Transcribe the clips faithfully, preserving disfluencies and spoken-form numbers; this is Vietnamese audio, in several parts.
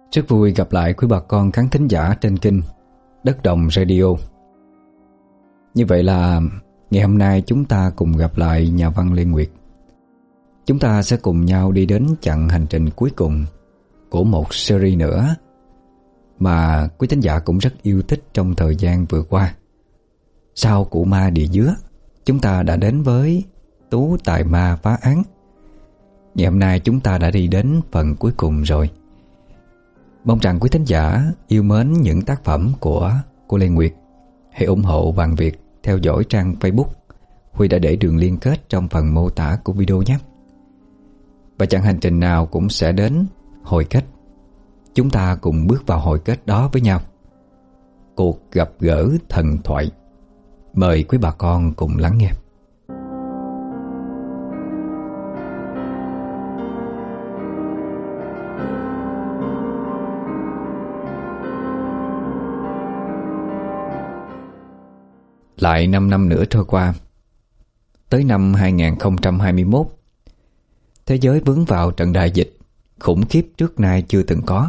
Rất vui gặp lại quý bà con khán thính giả trên kênh Đất Đồng Radio. Như vậy là ngày hôm nay chúng ta cùng gặp lại nhà văn Lê Nguyệt. Chúng ta sẽ cùng nhau đi đến chặng hành trình cuối cùng của một series nữa mà quý thính giả cũng rất yêu thích trong thời gian vừa qua. Sau Cụ Ma Địa Dứa, chúng ta đã đến với Tú Tài Ma Phá Án. Ngày hôm nay chúng ta đã đi đến phần cuối cùng rồi. Mong rằng quý thính giả yêu mến những tác phẩm của cô Lê Nguyệt, hãy ủng hộ bằng việc theo dõi trang Facebook. Huy đã để đường liên kết trong phần mô tả của video nhé. Và chặng hành trình nào cũng sẽ đến hồi kết. Chúng ta cùng bước vào hồi kết đó với nhau. Cuộc gặp gỡ thần thoại. Mời quý bà con cùng lắng nghe. Lại năm năm nữa trôi qua. Tới năm hai không hai mốt, thế giới vướng vào trận đại dịch khủng khiếp trước nay chưa từng có.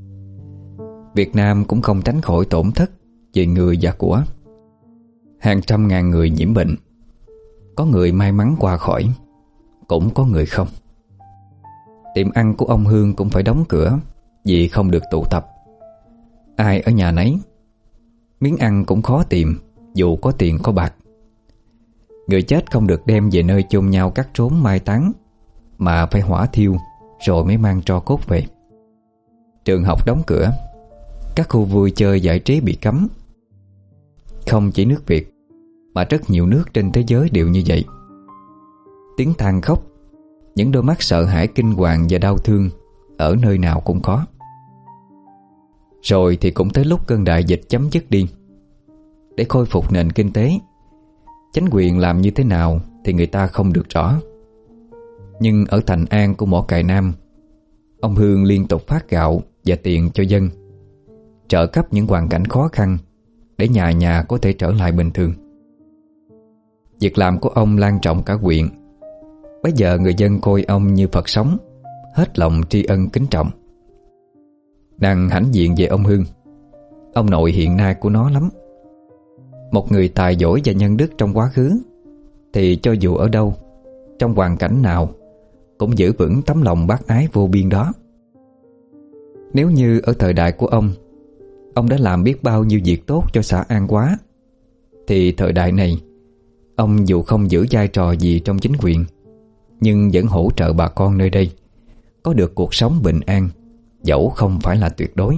Việt Nam cũng không tránh khỏi tổn thất về người và của. Hàng trăm ngàn người nhiễm bệnh. Có người may mắn qua khỏi, cũng có người không. Tiệm ăn của ông Hương cũng phải đóng cửa vì không được tụ tập. Ai ở nhà nấy. Miếng ăn cũng khó tìm dù có tiền có bạc. Người chết không được đem về nơi chôn nhau cắt rốn mai táng, mà phải hỏa thiêu rồi mới mang tro cốt về. Trường học đóng cửa. Các khu vui chơi giải trí bị cấm. Không chỉ nước Việt mà rất nhiều nước trên thế giới đều như vậy. Tiếng than khóc, những đôi mắt sợ hãi kinh hoàng và đau thương ở nơi nào cũng có. Rồi thì cũng tới lúc cơn đại dịch chấm dứt đi. Để khôi phục nền kinh tế, chính quyền làm như thế nào thì người ta không được rõ. Nhưng ở Thành An của Mỏ Cày Nam, ông Hương liên tục phát gạo và tiền cho dân, trợ cấp những hoàn cảnh khó khăn để nhà nhà có thể trở lại bình thường. Việc làm của ông lan rộng cả huyện. Bây giờ người dân coi ông như Phật sống, hết lòng tri ân kính trọng. Đang hãnh diện về ông Hương, ông nội hiện nay của nó lắm. Một người tài giỏi và nhân đức trong quá khứ, thì cho dù ở đâu, trong hoàn cảnh nào, cũng giữ vững tấm lòng bác ái vô biên đó. Nếu như ở thời đại của ông, ông đã làm biết bao nhiêu việc tốt cho xã An Hóa, thì thời đại này, ông dù không giữ vai trò gì trong chính quyền, nhưng vẫn hỗ trợ bà con nơi đây có được cuộc sống bình an, dẫu không phải là tuyệt đối.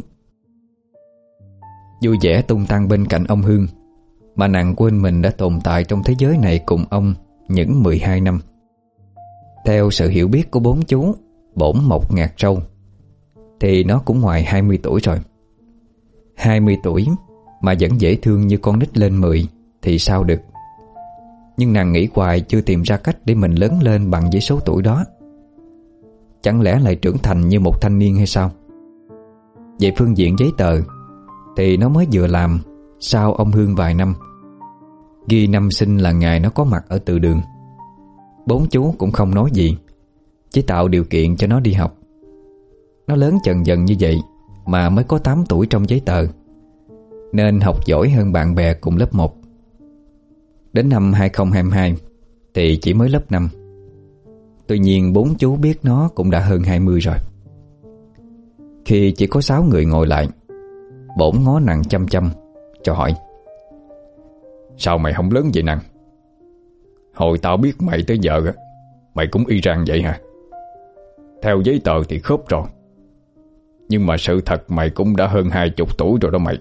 Vui vẻ tung tăng bên cạnh ông Hương, mà nàng quên mình đã tồn tại trong thế giới này cùng ông những mười hai năm. Theo sự hiểu biết của bốn chú Bổn Mộc Ngạc Trâu, thì nó cũng ngoài hai mươi tuổi rồi. Hai mươi tuổi mà vẫn dễ thương như con nít lên mười thì sao được. Nhưng nàng nghĩ hoài chưa tìm ra cách để mình lớn lên bằng với số tuổi đó. Chẳng lẽ lại trưởng thành như một thanh niên hay sao? Về phương diện giấy tờ thì nó mới vừa làm sau ông Hương vài năm. Ghi năm sinh là ngày nó có mặt ở từ đường. Bốn chú cũng không nói gì, chỉ tạo điều kiện cho nó đi học. Nó lớn dần dần như vậy mà mới có tám tuổi trong giấy tờ, nên học giỏi hơn bạn bè cùng lớp một. Đến năm hai không hai hai thì chỉ mới lớp năm. Tuy nhiên bốn chú biết nó cũng đã hơn hai mươi rồi. Khi chỉ có sáu người ngồi lại, Bổn ngó nàng chăm chăm cho hỏi: Sao mày không lớn vậy nàng? Hồi tao biết mày tới giờ mày cũng y rang vậy hả? Theo giấy tờ thì khớp rồi, nhưng mà sự thật mày cũng đã hơn hai chục tuổi rồi đó mày.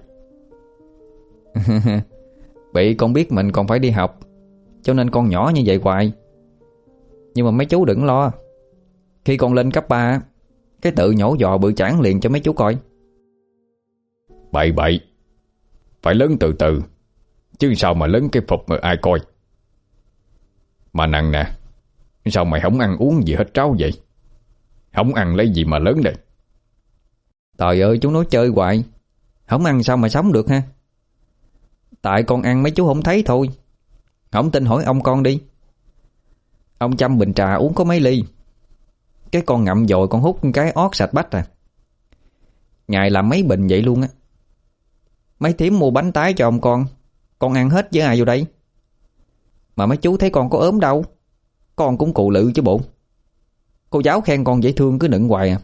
Bị con biết mình còn phải đi học, cho nên con nhỏ như vậy hoài. Nhưng mà mấy chú đừng lo, khi con lên cấp ba, cái tự nhổ giò bự chảng liền cho mấy chú coi. Bậy bậy, phải lớn từ từ, chứ sao mà lớn cái phục mà ai coi. Mà nàng nè, sao mày không ăn uống gì hết tráo vậy? Không ăn lấy gì mà lớn đây? Trời ơi, chú nói chơi hoài, không ăn sao mà sống được ha. Tại con ăn mấy chú không thấy thôi. Không tin hỏi ông con đi. Ông chăm bình trà uống có mấy ly, cái con ngậm dội con hút cái ót sạch bách à. Ngày làm mấy bình vậy luôn á. Mấy thím mua bánh tái cho ông con, con ăn hết với ai vô đây? Mà mấy chú thấy con có ốm đâu, con cũng cù lự chứ bộ. Cô giáo khen con dễ thương cứ nựng hoài à.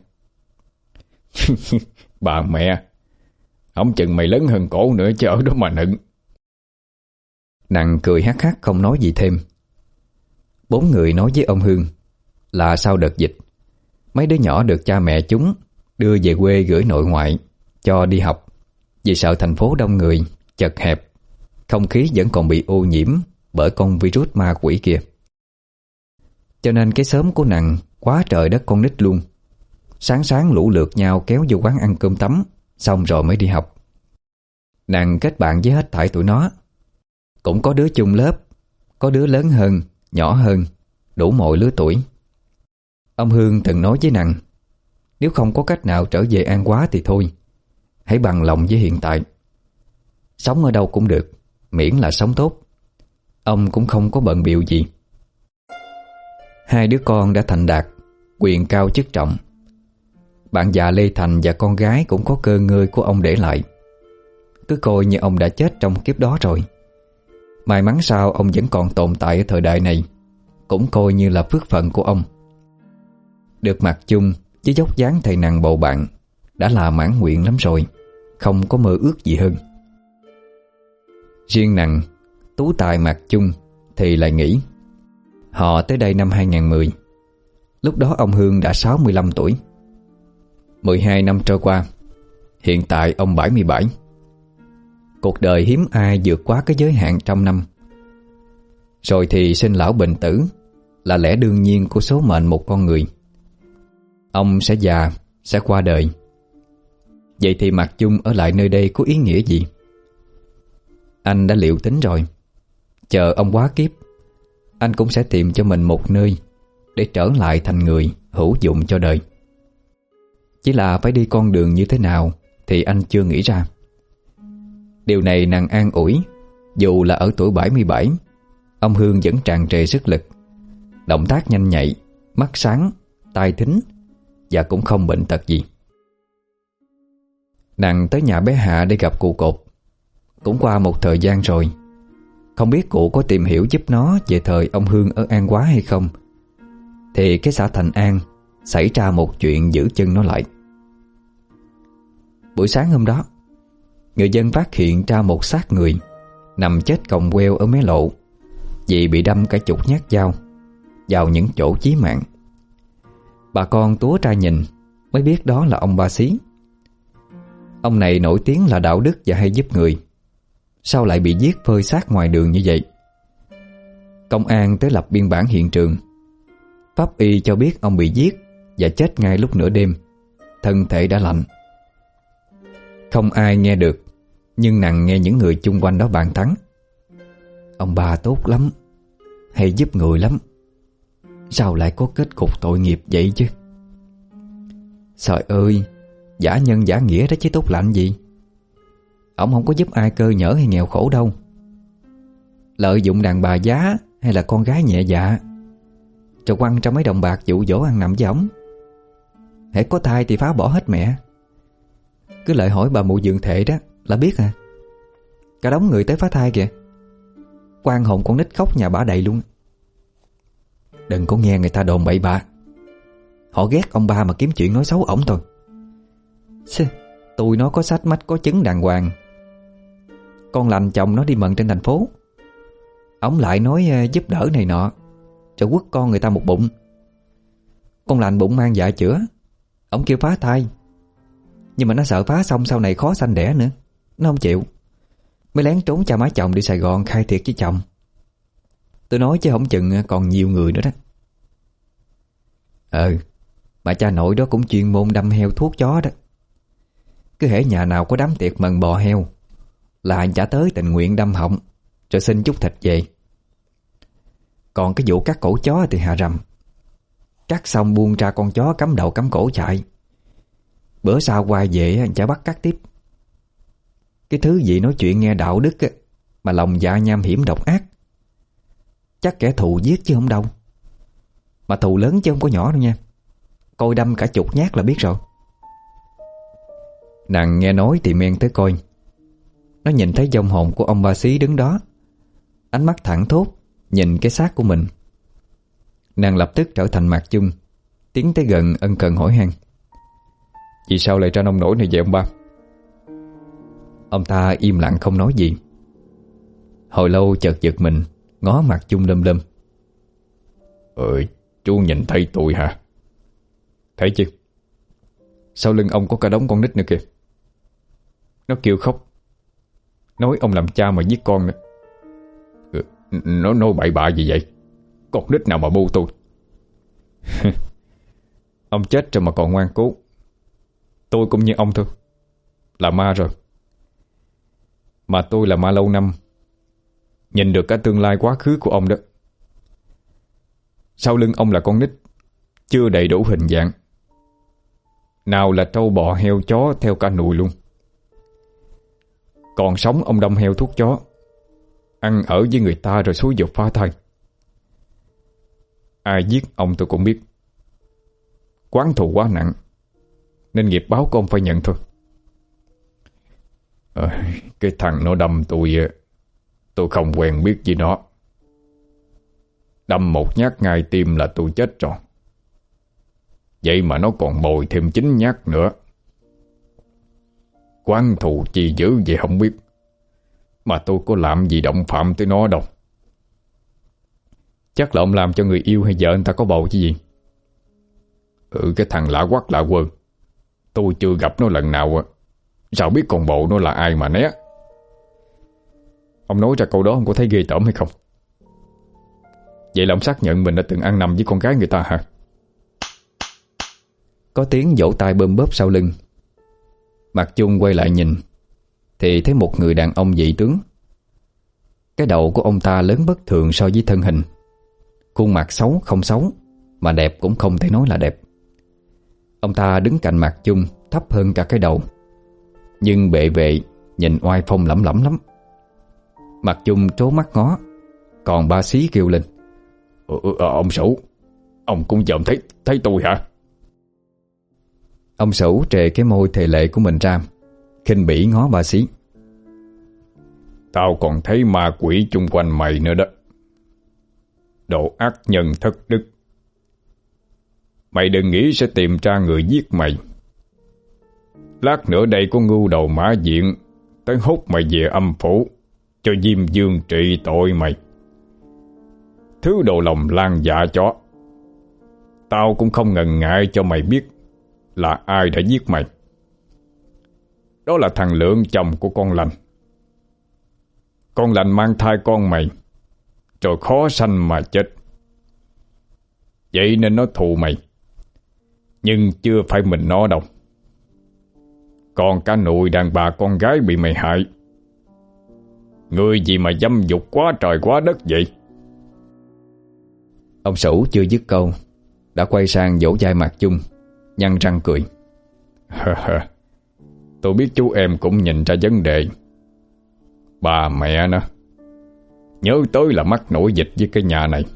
Bà mẹ, ông chừng mày lớn hơn cổ nữa chứ ở đó mà nựng. Nàng cười hắc hắc không nói gì thêm. Bốn người nói với ông Hương là sau đợt dịch, mấy đứa nhỏ được cha mẹ chúng đưa về quê gửi nội ngoại cho đi học, vì sợ thành phố đông người, chật hẹp, không khí vẫn còn bị ô nhiễm bởi con virus ma quỷ kia. Cho nên cái xóm của nàng quá trời đất con nít luôn. Sáng sáng lũ lượt nhau kéo vô quán ăn cơm tấm, xong rồi mới đi học. Nàng kết bạn với hết thảy tụi nó. Cũng có đứa chung lớp, có đứa lớn hơn, nhỏ hơn, đủ mọi lứa tuổi. Ông Hương từng nói với nàng, nếu không có cách nào trở về An Hóa thì thôi, hãy bằng lòng với hiện tại. Sống ở đâu cũng được, miễn là sống tốt. Ông cũng không có bận bịu gì. Hai đứa con đã thành đạt, quyền cao chức trọng. Bạn già Lê Thành và con gái cũng có cơ ngơi của ông để lại. Cứ coi như ông đã chết trong kiếp đó rồi. May mắn sao ông vẫn còn tồn tại ở thời đại này, cũng coi như là phước phận của ông. Được mặc chung với dốc dáng thầy nàng bầu bạn đã là mãn nguyện lắm rồi, không có mơ ước gì hơn. Riêng nàng Tú Tài mặc chung thì lại nghĩ. Họ tới đây năm hai không một không. Lúc đó ông Hương đã sáu mươi lăm tuổi. mười hai năm trôi qua, hiện tại ông bảy mươi bảy. Cuộc đời hiếm ai vượt quá cái giới hạn trăm năm. Rồi thì sinh lão bệnh tử là lẽ đương nhiên của số mệnh một con người. Ông sẽ già, sẽ qua đời. Vậy thì Mạc Chung ở lại nơi đây có ý nghĩa gì? Anh đã liệu tính rồi. Chờ ông quá kiếp, anh cũng sẽ tìm cho mình một nơi để trở lại thành người hữu dụng cho đời. Chỉ là phải đi con đường như thế nào thì anh chưa nghĩ ra. Điều này nàng an ủi. Dù là ở tuổi bảy mươi bảy, ông Hương vẫn tràn trề sức lực, động tác nhanh nhạy, mắt sáng, tai thính, và cũng không bệnh tật gì. Nàng tới nhà bé Hạ để gặp cụ Cột. Cũng qua một thời gian rồi, không biết cụ có tìm hiểu giúp nó về thời ông Hương ở An Hóa hay không. Thì cái xã Thành An xảy ra một chuyện giữ chân nó lại. Buổi sáng hôm đó, người dân phát hiện ra một xác người nằm chết còng queo ở mé lộ, vì bị đâm cả chục nhát dao vào những chỗ chí mạng. Bà con túa ra nhìn mới biết đó là ông Ba Xí. Ông này nổi tiếng là đạo đức và hay giúp người, sao lại bị giết phơi xác ngoài đường như vậy? Công an tới lập biên bản hiện trường. Pháp y cho biết ông bị giết và chết ngay lúc nửa đêm, thân thể đã lạnh. Không ai nghe được, nhưng nàng nghe những người chung quanh đó bàn tán. Ông bà tốt lắm, hay giúp người lắm, sao lại có kết cục tội nghiệp vậy chứ? Trời ơi, giả nhân giả nghĩa đó chứ tốt lạnh gì. Ông không có giúp ai cơ nhở hay nghèo khổ đâu. Lợi dụng đàn bà giá hay là con gái nhẹ dạ, rồi quăng cho mấy đồng bạc dụ dỗ ăn nằm với ổng. Hễ có thai thì phá bỏ hết mẹ. Cứ lại hỏi bà mụ dượng thệ đó là biết à. Cả đống người tới phá thai kìa. Quan hồn con nít khóc nhà bả đầy luôn. Đừng có nghe người ta đồn bậy bạ. Họ ghét ông ba mà kiếm chuyện nói xấu ổng thôi. Xê, tôi nó có sách mách có chứng đàng hoàng. Con lành chồng nó đi mận trên thành phố. Ổng lại nói giúp đỡ này nọ, rồi quất con người ta một bụng. Con lành bụng mang dạ chữa. Ổng kêu phá thai, nhưng mà nó sợ phá xong sau này khó sanh đẻ nữa. Nó không chịu, mới lén trốn cha má chồng đi Sài Gòn khai thiệt với chồng. Tôi nói chứ không chừng còn nhiều người nữa đó. Ừ, mà cha nội đó cũng chuyên môn đâm heo thuốc chó đó. Cứ hễ nhà nào có đám tiệc mần bò heo là anh chả tới tình nguyện đâm họng rồi xin chút thịt về. Còn cái vụ cắt cổ chó thì hà rầm. Cắt xong buông ra con chó cắm đầu cắm cổ chạy. Bữa sau quay về anh chả bắt cắt tiếp. Cái thứ gì nói chuyện nghe đạo đức á, mà lòng dạ nham hiểm độc ác. Chắc kẻ thù giết chứ không đâu. Mà thù lớn chứ không có nhỏ đâu nha. Coi đâm cả chục nhát là biết rồi. Nàng nghe nói thì men tới coi. Nó nhìn thấy vong hồn của ông ba xí đứng đó, ánh mắt thẳng thốt nhìn cái xác của mình. Nàng lập tức trở thành Mạc Chung, tiến tới gần ân cần hỏi han: Vì sao lại ra nông nổi này vậy ông ba? Ông ta im lặng không nói gì. Hồi lâu chợt giật mình, ngó Mạc Chung lâm lâm. Ừ, chú nhìn thấy tôi hả? Thấy chứ. Sau lưng ông có cả đống con nít nữa kìa. Nó kêu khóc, nói ông làm cha mà giết con nữa. Ừ, nó nói bậy bạ gì vậy? Con nít nào mà bu tôi? Ông chết rồi mà còn ngoan cố. Tôi cũng như ông thôi, là ma rồi. Mà tôi là ma lâu năm, nhìn được cả tương lai quá khứ của ông đó. Sau lưng ông là con nít chưa đầy đủ hình dạng, nào là trâu bò heo chó theo cả nùi luôn. Còn sống ông đâm heo thuốc chó, ăn ở với người ta rồi xúi giục phá thai. Ai giết ông tôi cũng biết. Oán thù quá nặng, nên nghiệp báo của ông phải nhận thôi. À, cái thằng nó đâm tôi, tôi không quen biết gì nó. Đâm một nhát ngay tim là tôi chết rồi. Vậy mà nó còn bồi thêm chín nhát nữa. Oán thù chi dữ vậy không biết, mà tôi có làm gì động phạm tới nó đâu. Chắc là ông làm cho người yêu hay vợ người ta có bầu chứ gì. Ừ, cái thằng lạ quắc lạ quơ, tôi chưa gặp nó lần nào. Sao biết con bộ nó là ai mà né. Ông nói ra câu đó ông có thấy ghê tởm hay không? Vậy là ông xác nhận mình đã từng ăn nằm với con gái người ta hả? Có tiếng vỗ tay bơm bóp sau lưng. Mạc Chung quay lại nhìn thì thấy một người đàn ông dị tướng. Cái đầu của ông ta lớn bất thường so với thân hình. Khuôn mặt xấu không xấu, mà đẹp cũng không thể nói là đẹp. Ông ta đứng cạnh Mạc Chung, thấp hơn cả cái đầu, nhưng bệ vệ nhìn oai phong lẫm lẫm lắm. Mạc Chung trố mắt ngó, còn ba xí kêu lên: ừ, ừ, Ông Sửu, ông cũng dòm thấy thấy tôi hả? Ông Sửu trề cái môi thề lệ của mình ra, khinh bỉ ngó ba xí: Tao còn thấy ma quỷ chung quanh mày nữa đó. Đồ ác nhân thất đức. Mày đừng nghĩ sẽ tìm ra người giết mày. Lát nữa đây có ngưu đầu mã diện tới hút mày về âm phủ, cho Diêm Dương trị tội mày. Thứ đồ lòng lan dạ chó. Tao cũng không ngần ngại cho mày biết là ai đã giết mày. Đó là thằng Lượng, chồng của con Lành. Con Lành mang thai con mày, rồi khó sanh mà chết. Vậy nên nó thù mày, nhưng chưa phải mình nó đâu. Còn cả nụi đàn bà con gái bị mày hại. Người gì mà dâm dục quá trời quá đất vậy? Ông Sửu chưa dứt câu đã quay sang vỗ vai Mạc Chung, nhăn răng cười: Tôi biết chú em cũng nhìn ra vấn đề. Bà mẹ nó, nhớ tới là mắc nổi dịch với cái nhà này.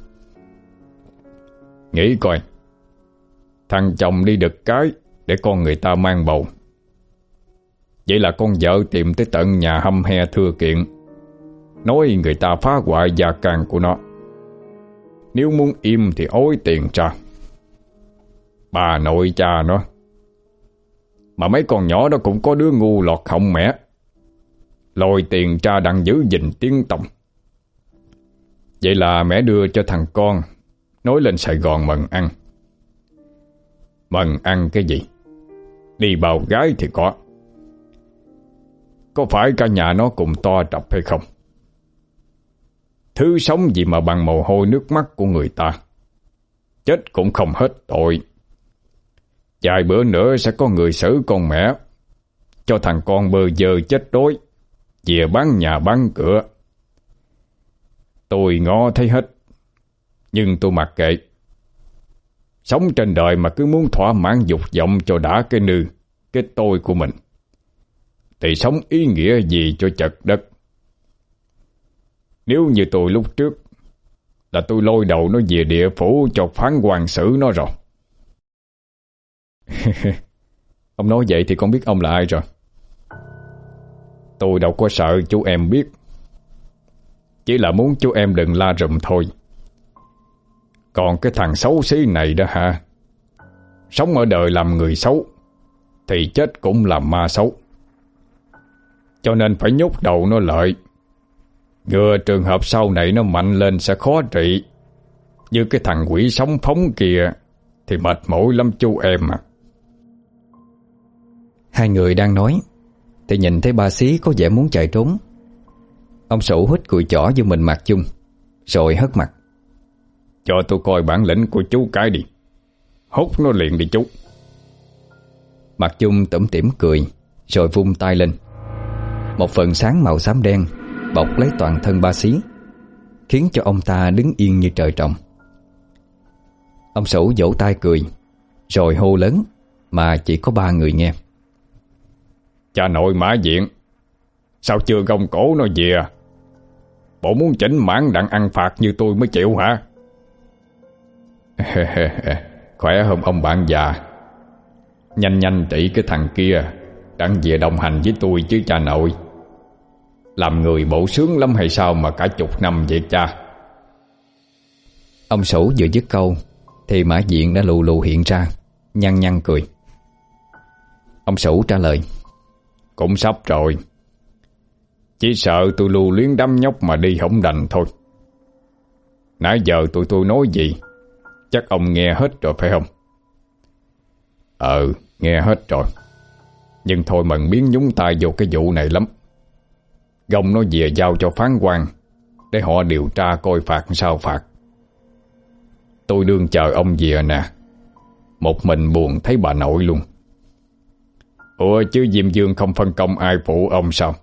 Nghĩ coi, thằng chồng đi đực cái để con người ta mang bầu. Vậy là con vợ tìm tới tận nhà hăm he thưa kiện, nói người ta phá hoại gia can của nó. Nếu muốn im thì ối tiền ra. Bà nội cha nó. Mà mấy con nhỏ đó cũng có đứa ngu lọt họng mẹ, lôi tiền ra đặng giữ gìn tiếng tông. Vậy là mẹ đưa cho thằng con, nói lên Sài Gòn mần ăn. Mần ăn cái gì? Đi bào gái thì có. Có phải cả nhà nó cùng to trọc hay không? Thứ sống gì mà bằng mồ hôi nước mắt của người ta. Chết cũng không hết tội. Vài bữa nữa sẽ có người xử con mẹ, cho thằng con bơ vơ chết đói, về bán nhà bán cửa. Tôi ngó thấy hết, nhưng tôi mặc kệ. Sống trên đời mà cứ muốn thỏa mãn dục vọng cho đã cái nư, cái tôi của mình, thì sống ý nghĩa gì cho chật đất. Nếu như tôi lúc trước, là tôi lôi đầu nó về địa phủ cho phán quan xử nó rồi. Ông nói vậy thì con biết ông là ai rồi. Tôi đâu có sợ chú em biết, chỉ là muốn chú em đừng la rùm thôi. Còn cái thằng xấu xí này đó hả, sống ở đời làm người xấu thì chết cũng làm ma xấu, cho nên phải nhốt đầu nó lại. Ngừa trường hợp sau này nó mạnh lên sẽ khó trị, như cái thằng quỷ sống phóng kìa thì mệt mỏi lắm chú em à. Hai người đang nói thì nhìn thấy ba Xí có vẻ muốn chạy trốn. Ông Sửu hít cùi chỏ vô mình Mạc Chung rồi hất mặt. Cho tôi coi bản lĩnh của chú cái đi, hút nó liền đi chú. Mạc Chung tủm tỉm cười rồi vung tay lên. Một phần sáng màu xám đen bọc lấy toàn thân ba Xí, khiến cho ông ta đứng yên như trời trồng. Ông Sửu vỗ tay cười rồi hô lớn mà chỉ có ba người nghe. Cha nội Mã Diện, sao chưa gông cổ nó về? Bộ muốn chỉnh mãn đặng ăn phạt như tôi mới chịu hả? Khỏe không ông bạn già? Nhanh nhanh trị cái thằng kia đặng về đồng hành với tôi chứ cha nội. Làm người bộ sướng lắm hay sao mà cả chục năm vậy cha? Ông Sửu vừa dứt câu thì Mã Diện đã lù lù hiện ra, nhăn nhăn cười. Ông Sửu trả lời. Cũng sắp rồi, chỉ sợ tôi lưu luyến đám nhóc mà đi không đành thôi. Nãy giờ tụi tôi nói gì chắc ông nghe hết rồi phải không? Ờ, nghe hết rồi. Nhưng thôi mần biến nhúng tay vô cái vụ này lắm. Gông nó về giao cho phán quan để họ điều tra coi phạt sao phạt. Tôi đương chờ ông về nè, một mình buồn thấy bà nội luôn. Ủa chứ Diêm Dương không phân công ai phụ ông sao?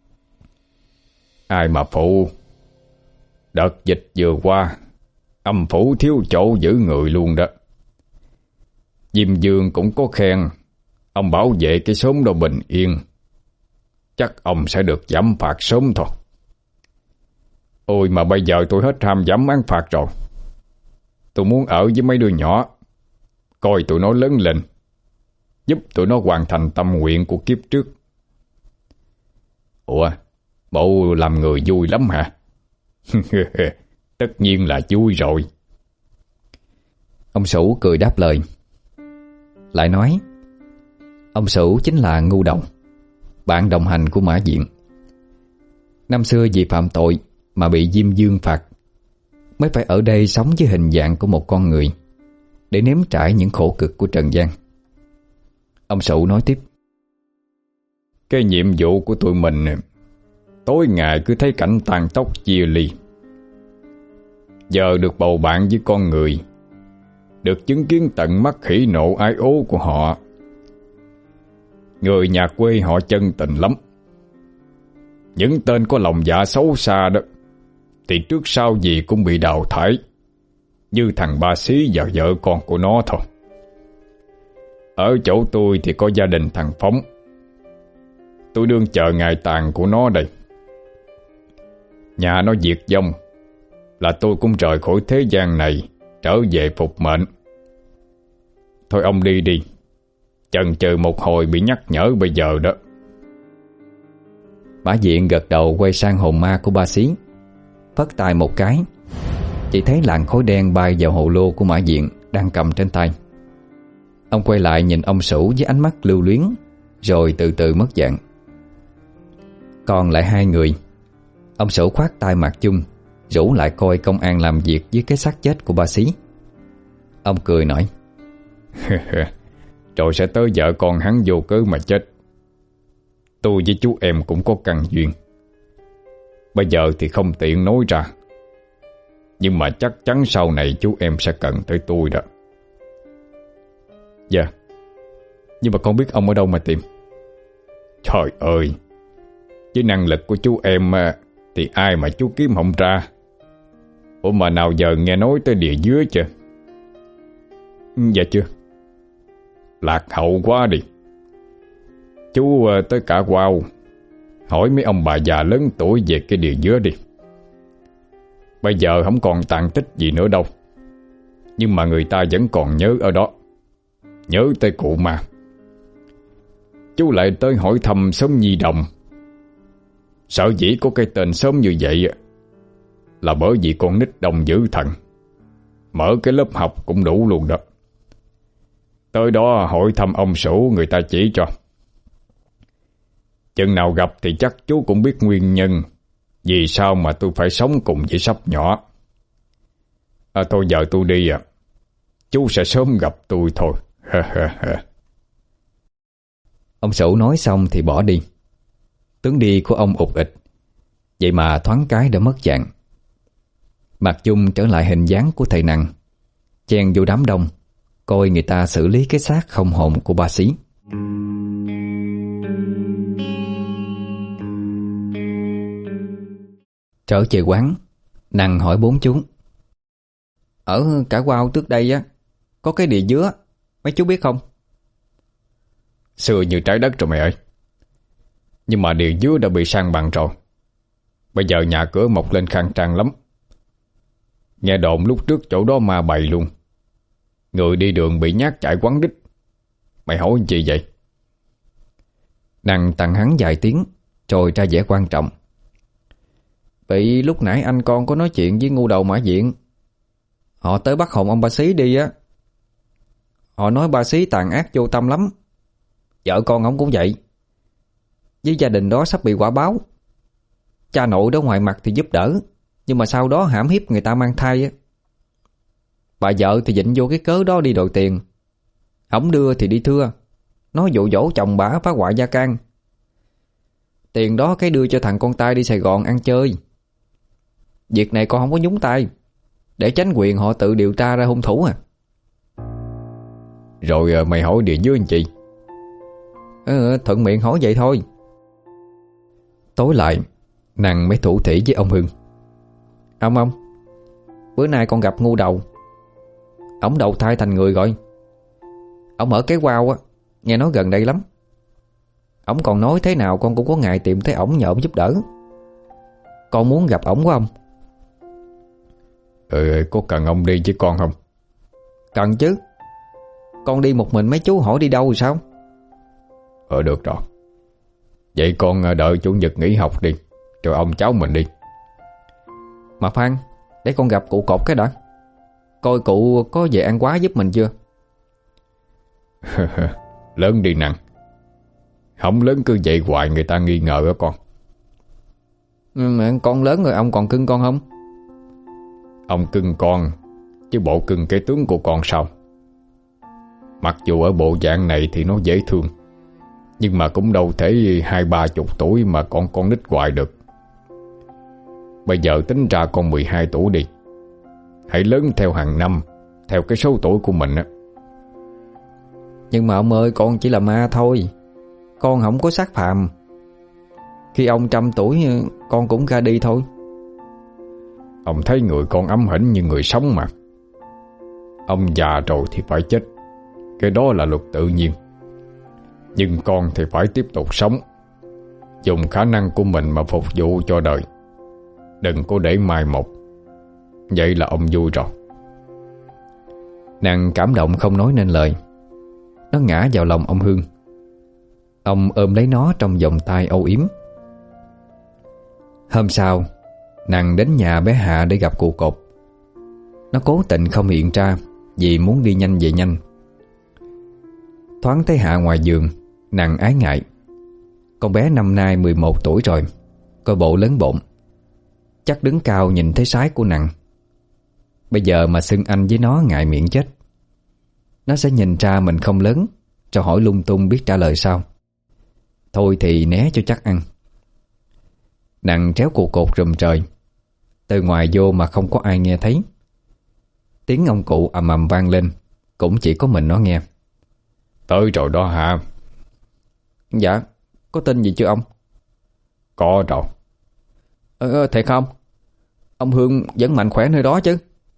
Ai mà phụ? Đợt dịch vừa qua âm phủ thiếu chỗ giữ người luôn đó. Diêm Dương cũng có khen ông bảo vệ cái xóm đó bình yên, chắc ông sẽ được giảm phạt sớm thôi. Ôi mà bây giờ tôi hết ham giảm án phạt rồi. Tôi muốn ở với mấy đứa nhỏ, coi tụi nó lớn lên, giúp tụi nó hoàn thành tâm nguyện của kiếp trước. Ủa, bộ làm người vui lắm hả? Tất nhiên là vui rồi. Ông Sửu cười đáp lời. Lại nói, ông Sửu chính là Ngu Đồng, bạn đồng hành của Mã Diện. Năm xưa vì phạm tội mà bị Diêm Dương phạt, mới phải ở đây sống với hình dạng của một con người để nếm trải những khổ cực của trần gian. Ông Sửu nói tiếp. Cái nhiệm vụ của tụi mình tối ngày cứ thấy cảnh tàn tóc chia ly. Giờ được bầu bạn với con người, được chứng kiến tận mắt hỉ nộ ái ố của họ. Người nhà quê họ chân tình lắm. Những tên có lòng dạ xấu xa đó thì trước sau gì cũng bị đào thải, như thằng Ba Xí và vợ con của nó thôi. Ở chỗ tôi thì có gia đình thằng Phóng. Tôi đương chờ ngày tàn của nó đây. Nhà nó diệt vong là tôi cũng rời khỏi thế gian này, trở về phục mệnh. Thôi ông đi đi, chần chừ một hồi bị nhắc nhở bây giờ đó. Mã Diện gật đầu quay sang hồn ma của Ba Xí, phất tay một cái, chỉ thấy làn khói đen bay vào hồ lô của Mã Diện đang cầm trên tay. Ông quay lại nhìn ông Sửu với ánh mắt lưu luyến, rồi từ từ mất dạng. Còn lại hai người, ông Sửu khoát tay Mạc Chung, rủ lại coi công an làm việc với cái xác chết của Ba Xí. Ông cười nói. Rồi sẽ tới vợ con hắn vô cớ mà chết. Tôi với chú em cũng có căn duyên. Bây giờ thì không tiện nói ra, nhưng mà chắc chắn sau này chú em sẽ cần tới tôi đó. Dạ. Nhưng mà con biết ông ở đâu mà tìm? Trời ơi, với năng lực của chú em thì ai mà chú kiếm không ra. Ủa mà nào giờ nghe nói tới địa dứa chưa? Dạ chưa. Lạc hậu quá đi. Chú tới cả Wow hỏi mấy ông bà già lớn tuổi về cái địa dứa đi. Bây giờ không còn tàn tích gì nữa đâu, nhưng mà người ta vẫn còn nhớ ở đó, nhớ tới cụ mà. Chú lại tới hỏi thăm xóm Nhi Đồng, Sở dĩ có cái tên sớm như vậy là bởi vì con nít đông dữ thần. Mở cái lớp học cũng đủ luôn đó. Tới đó hỏi thăm ông Sửu, người ta chỉ cho. Chừng nào gặp thì chắc chú cũng biết nguyên nhân vì sao mà tôi phải sống cùng với Sóc nhỏ. À, thôi giờ tôi đi à. Chú sẽ sớm gặp tôi thôi. Ông Sửu nói xong thì bỏ đi. Tướng đi của ông ụt ịch, vậy mà thoáng cái đã mất dạng. Mạc Dung trở lại hình dáng của thầy Năng, chen vô đám đông coi người ta xử lý cái xác không hồn của ba Xí. Trở về quán, Năng hỏi bốn chú: ở Cả Quao trước đây á có cái địa dứa, mấy chú biết không? Xưa như trái đất rồi mày ơi. Nhưng mà địa dứa đã bị san bằng rồi. Bây giờ nhà cửa mọc lên khang trang lắm. Nghe đồn lúc trước chỗ đó ma bày luôn. Người đi đường bị nhát chạy quắn đít. Mày hỏi gì vậy? Năng tặng hắn vài tiếng rồi ra vẻ quan trọng: vậy lúc nãy anh con có nói chuyện với ngu đầu Mã Diện. Họ tới bắt hồn ông ba Xí đi á. Họ nói ba Xí tàn ác vô tâm lắm. Vợ con ông cũng vậy. Với gia đình đó sắp bị quả báo. Cha nội đó ngoài mặt thì giúp đỡ, nhưng mà sau đó hãm hiếp người ta mang thai á. Bà vợ thì dịnh vô cái cớ đó đi đòi tiền. Không đưa thì đi thưa, nói dụ dỗ chồng bả phá hoại gia can. Tiền đó cái đưa cho thằng con trai đi Sài Gòn ăn chơi. Việc này con không có nhúng tay, để tránh quyền họ tự điều tra ra hung thủ à. Rồi mày hỏi địa dứa anh chị? Ừ, thuận miệng hỏi vậy thôi. Tối lại, Năng mới thủ thỉ với ông Hưng: Ông ông, bữa nay con gặp ngu đầu. Ổng đầu thai thành người rồi. Ổng ở cái Quao á, nghe nói gần đây lắm. Ổng còn nói thế nào con cũng có ngày tìm thấy ổng nhờ giúp đỡ. Con muốn gặp ổng quá ông. Ừ, có cần ông đi với con không? Cần chứ. Con đi một mình mấy chú hỏi đi đâu rồi sao? Ờ được rồi. Vậy con đợi chủ nhật nghỉ học đi, rồi ông cháu mình đi. Mà Phan, để con gặp cụ Cột cái đã. Coi cụ có về ăn quá giúp mình chưa. Lớn đi Năng. Không lớn cứ vậy hoài người ta nghi ngờ á con. Mà con lớn rồi ông còn cưng con không? Ông cưng con, chứ bộ cưng cái tướng của con sao? Mặc dù ở bộ dạng này thì nó dễ thương, nhưng mà cũng đâu thể hai ba chục tuổi mà con con nít hoài được. Bây giờ tính ra con mười hai tuổi đi. Hãy lớn theo hàng năm, theo cái số tuổi của mình á. Nhưng mà ông ơi, con chỉ là ma thôi. Con không có xác phàm. Khi ông trăm tuổi con cũng ra đi thôi. Ông thấy người con ấm hỉnh như người sống mà. Ông già rồi thì phải chết, cái đó là luật tự nhiên. Nhưng con thì phải tiếp tục sống, dùng khả năng của mình mà phục vụ cho đời. Đừng có để mai một. Vậy là ông vui rồi. Nàng cảm động không nói nên lời. Nó ngã vào lòng ông Hương. Ông ôm lấy nó trong vòng tay âu yếm. Hôm sau, nàng đến nhà bé Hạ để gặp cụ Cột. Nó cố tình không hiện ra vì muốn đi nhanh về nhanh. Thoáng thấy Hạ ngoài giường, nàng ái ngại. Con bé năm nay mười một tuổi rồi, coi bộ lớn bộn. Chắc đứng cao nhìn thấy sái của nàng. Bây giờ mà xưng anh với nó ngại miệng chết. Nó sẽ nhìn ra mình không lớn, cho hỏi lung tung biết trả lời sao. Thôi thì né cho chắc ăn. Nàng tréo cụ Cột rùm trời. Từ ngoài vô mà không có ai nghe thấy. Tiếng ông cụ ầm ầm vang lên, cũng chỉ có mình nó nghe. Tới rồi đó hả? Dạ, có tin gì chưa ông? Có rồi. Ờ, thiệt không? Ông Hương vẫn mạnh khỏe nơi đó chứ?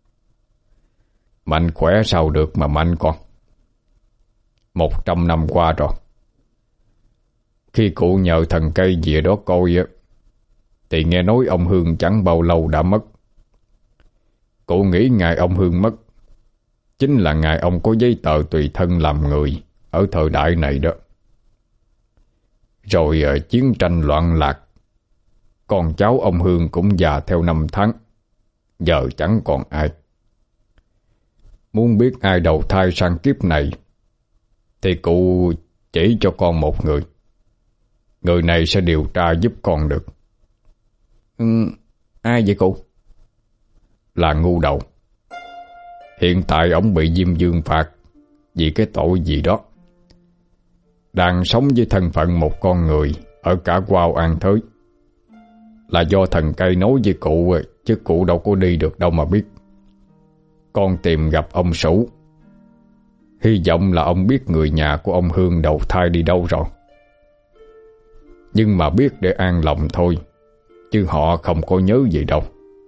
Mạnh khỏe sao được mà mạnh con. Một trăm năm qua rồi. Khi cụ nhờ thần cây về đó coi á, thì nghe nói ông Hương chẳng bao lâu đã mất. Cụ nghĩ ngày ông Hương mất chính là ngày ông có giấy tờ tùy thân làm người ở thời đại này đó. Rồi chiến tranh loạn lạc, con cháu ông Hương cũng già theo năm tháng, giờ chẳng còn ai. Muốn biết ai đầu thai sang kiếp này thì cụ chỉ cho con một người. Người này sẽ điều tra giúp con được. Ừ, ai vậy cụ? Là Ngu Đầu. Hiện tại ổng bị Diêm Vương phạt vì cái tội gì đó. Đang sống với thân phận một con người ở cả Quao An Thới. Là do thần cây nói với cụ, chứ cụ đâu có đi được đâu mà biết. Con tìm gặp ông Sủ, hy vọng là ông biết người nhà của ông Hương đầu thai đi đâu rồi. Nhưng mà biết để an lòng thôi, chứ họ không có nhớ gì đâu.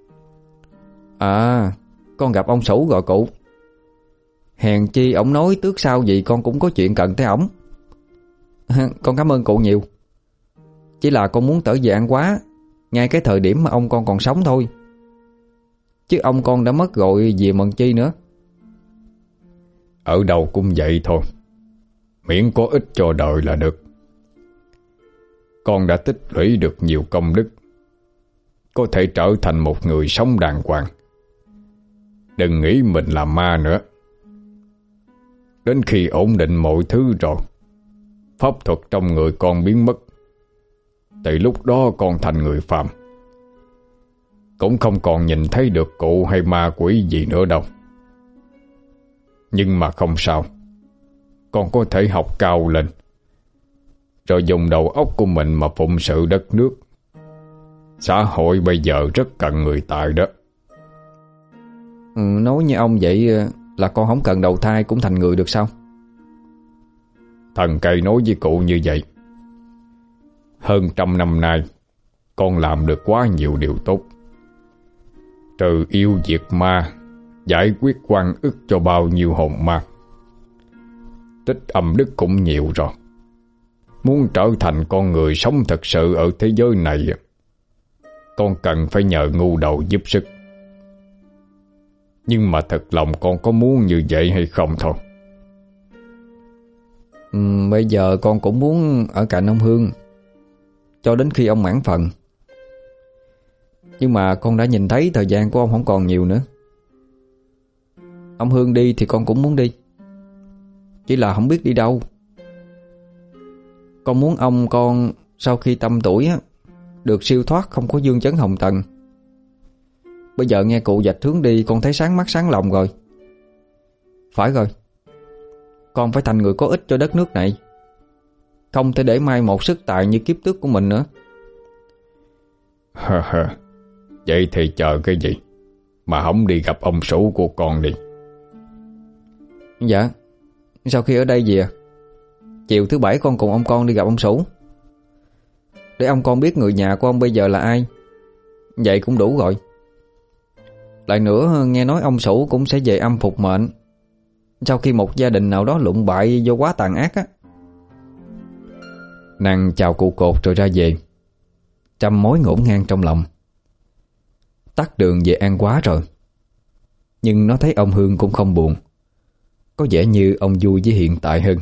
À, con gặp ông Sủ rồi cụ. Hèn chi ổng nói tước sao gì con cũng có chuyện cần tới ổng. Con cảm ơn cụ nhiều. Chỉ là con muốn trở về ăn quá ngay cái thời điểm mà ông con còn sống thôi, chứ ông con đã mất rồi về mần chi nữa. Ở đâu cũng vậy thôi, miễn có ích cho đời là được. Con đã tích lũy được nhiều công đức, có thể trở thành một người sống đàng hoàng. Đừng nghĩ mình là ma nữa. Đến khi ổn định mọi thứ rồi, pháp thuật trong người con biến mất, từ lúc đó con thành người phàm, cũng không còn nhìn thấy được cụ hay ma quỷ gì nữa đâu. Nhưng mà không sao, con có thể học cao lên, rồi dùng đầu óc của mình mà phụng sự đất nước. Xã hội bây giờ rất cần người tài đó. Ừ, nói như ông vậy là con không cần đầu thai cũng thành người được sao? Thần cây nói với cụ như vậy. Hơn trăm năm nay, con làm được quá nhiều điều tốt. Trừ yêu diệt ma, giải quyết oan ức cho bao nhiêu hồn ma. Tích âm đức cũng nhiều rồi. Muốn trở thành con người sống thật sự ở thế giới này, con cần phải nhờ Ngu Đầu giúp sức. Nhưng mà thật lòng con có muốn như vậy hay không thôi. ừ, Bây giờ con cũng muốn ở cạnh ông Hương cho đến khi ông mãn phần. Nhưng mà con đã nhìn thấy thời gian của ông không còn nhiều nữa. Ông Hương đi thì con cũng muốn đi, chỉ là không biết đi đâu. Con muốn ông con sau khi tâm tuổi á, được siêu thoát, không có dương chấn hồng trần. Bây giờ nghe cụ vạch hướng đi, con thấy sáng mắt sáng lòng rồi. Phải rồi, con phải thành người có ích cho đất nước này, không thể để mai một sức tài như kiếp trước của mình nữa. Vậy thì chờ cái gì mà không đi gặp ông Sủ của con đi. Dạ, sau khi ở đây về, chiều thứ bảy con cùng ông con đi gặp ông Sủ, để ông con biết người nhà của ông bây giờ là ai. Vậy cũng đủ rồi. Lại nữa, nghe nói ông Sủ cũng sẽ về âm phục mệnh sau khi một gia đình nào đó lụng bại do quá tàn ác á. Nàng chào cụ cột rồi ra về, trăm mối ngổn ngang trong lòng. Tắt đường về An Quá rồi, nhưng nó thấy ông Hương cũng không buồn, có vẻ như ông vui với hiện tại hơn.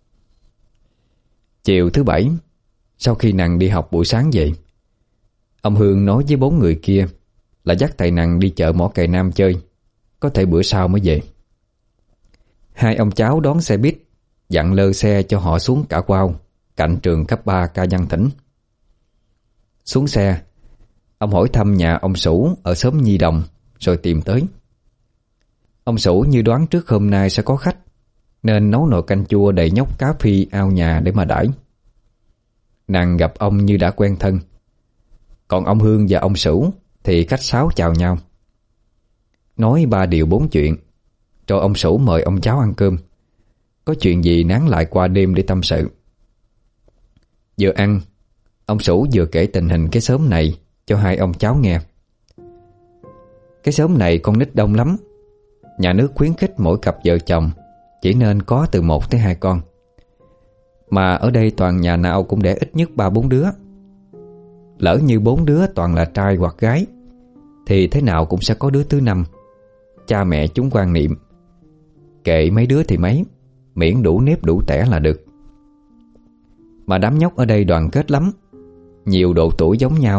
Chiều thứ bảy, sau khi nàng đi học buổi sáng về, ông Hương nói với bốn người kia là dắt thầy nàng đi chợ Mỏ Cày Nam chơi, có thể bữa sau mới về. Hai ông cháu đón xe buýt, dặn lơ xe cho họ xuống Cả Quao, cạnh trường cấp ba Ca Văn Thỉnh. Xuống xe, ông hỏi thăm nhà ông Sủ ở xóm Nhi Đồng, rồi tìm tới. Ông Sủ như đoán trước hôm nay sẽ có khách, nên nấu nồi canh chua đầy nhóc cá phi ao nhà để mà đãi. Nàng gặp ông như đã quen thân, còn ông Hương và ông Sủ thì khách sáo chào nhau. Nói ba điều bốn chuyện, rồi ông Sủ mời ông cháu ăn cơm. Có chuyện gì nán lại qua đêm để tâm sự. Vừa ăn, ông Sủ vừa kể tình hình cái xóm này cho hai ông cháu nghe. Cái xóm này con nít đông lắm, nhà nước khuyến khích mỗi cặp vợ chồng chỉ nên có từ một tới hai con. Mà ở đây toàn nhà nào cũng đẻ ít nhất ba bốn đứa. Lỡ như bốn đứa toàn là trai hoặc gái thì thế nào cũng sẽ có đứa thứ năm. Cha mẹ chúng quan niệm kệ mấy đứa thì mấy, miễn đủ nếp đủ tẻ là được. Mà đám nhóc ở đây đoàn kết lắm, nhiều độ tuổi giống nhau,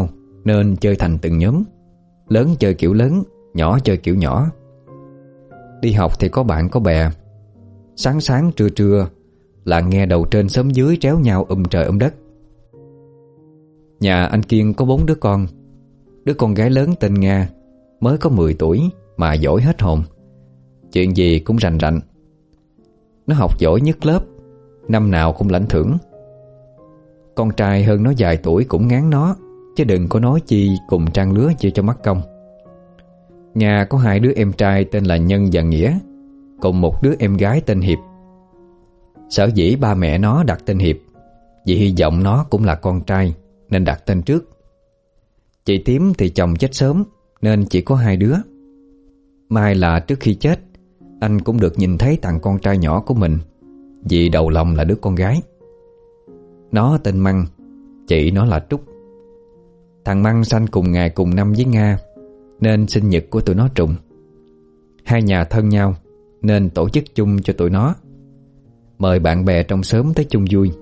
nên chơi thành từng nhóm. Lớn chơi kiểu lớn, nhỏ chơi kiểu nhỏ. Đi học thì có bạn có bè. Sáng sáng trưa trưa là nghe đầu trên xóm dưới tréo nhau um trời um đất. Nhà anh Kiên có bốn đứa con. Đứa con gái lớn tên Nga mới có mười tuổi mà giỏi hết hồn. Chuyện gì cũng rành rành. Nó học giỏi nhất lớp, năm nào cũng lãnh thưởng. Con trai hơn nó vài tuổi cũng ngán nó, chứ đừng có nói chi cùng trang lứa chia cho mắc công. Nga có hai đứa em trai tên là Nhân và Nghĩa, cùng một đứa em gái tên Hiệp. Sở dĩ ba mẹ nó đặt tên Hiệp vì hy vọng nó cũng là con trai nên đặt tên trước. Chị Tím thì chồng chết sớm nên chỉ có hai đứa. May là trước khi chết, anh cũng được nhìn thấy thằng con trai nhỏ của mình, vì đầu lòng là đứa con gái. Nó tên Măng, chị nó là Trúc. Thằng Măng sanh cùng ngày cùng năm với Nga, nên sinh nhật của tụi nó trùng. Hai nhà thân nhau nên tổ chức chung cho tụi nó, mời bạn bè trong xóm tới chung vui.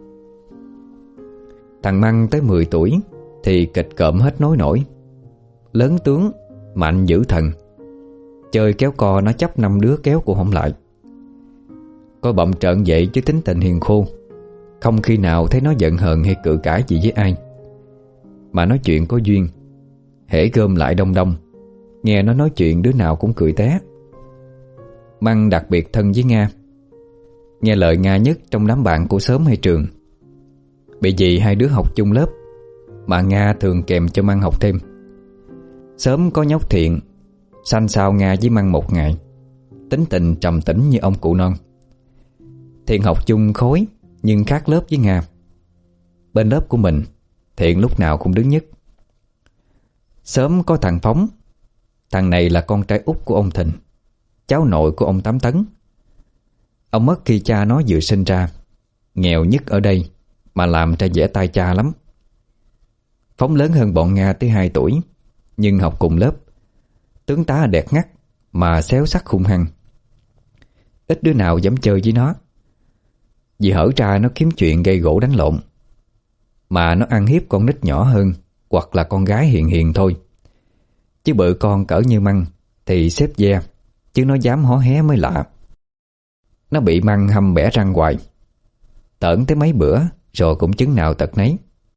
Thằng Măng tới mười tuổi thì kịch cộm hết nói nổi. Lớn tướng, mạnh dữ thần. Chơi kéo co nó chấp năm đứa kéo cũng không lại. Có bậm trợn vậy chứ tính tình hiền khô, không khi nào thấy nó giận hờn hay cự cãi gì với ai. Mà nói chuyện có duyên, hễ gom lại đông đông, nghe nó nói chuyện đứa nào cũng cười té. Măng đặc biệt thân với Nga, nghe lời Nga nhất trong đám bạn của xóm hay trường. Bị vì hai đứa học chung lớp mà Nga thường kèm cho Măng học thêm. Sớm có nhóc Thiện sanh sao Nga với Măng một ngày, tính tình trầm tĩnh như ông cụ non. Thiện học chung khối nhưng khác lớp với Nga. Bên lớp của mình, Thiện lúc nào cũng đứng nhất. Sớm có thằng Phóng. Thằng này là con trai út của ông Thịnh, cháu nội của ông Tám Tấn. Ông mất khi cha nó vừa sinh ra, nghèo nhất ở đây mà làm ra vẻ tai cha lắm. Phóng lớn hơn bọn Nga tới hai tuổi, nhưng học cùng lớp. Tướng tá đẹp ngắt mà xéo sắc hung hăng. Ít đứa nào dám chơi với nó, vì hở ra nó kiếm chuyện gây gổ đánh lộn. Mà nó ăn hiếp con nít nhỏ hơn, hoặc là con gái hiền hiền thôi. Chứ bự con cỡ như Măng thì xếp ve, chứ nó dám hó hé mới lạ. Nó bị Măng hăm bẻ răng hoài, tởn tới mấy bữa rồi cũng chứng nào tật nấy.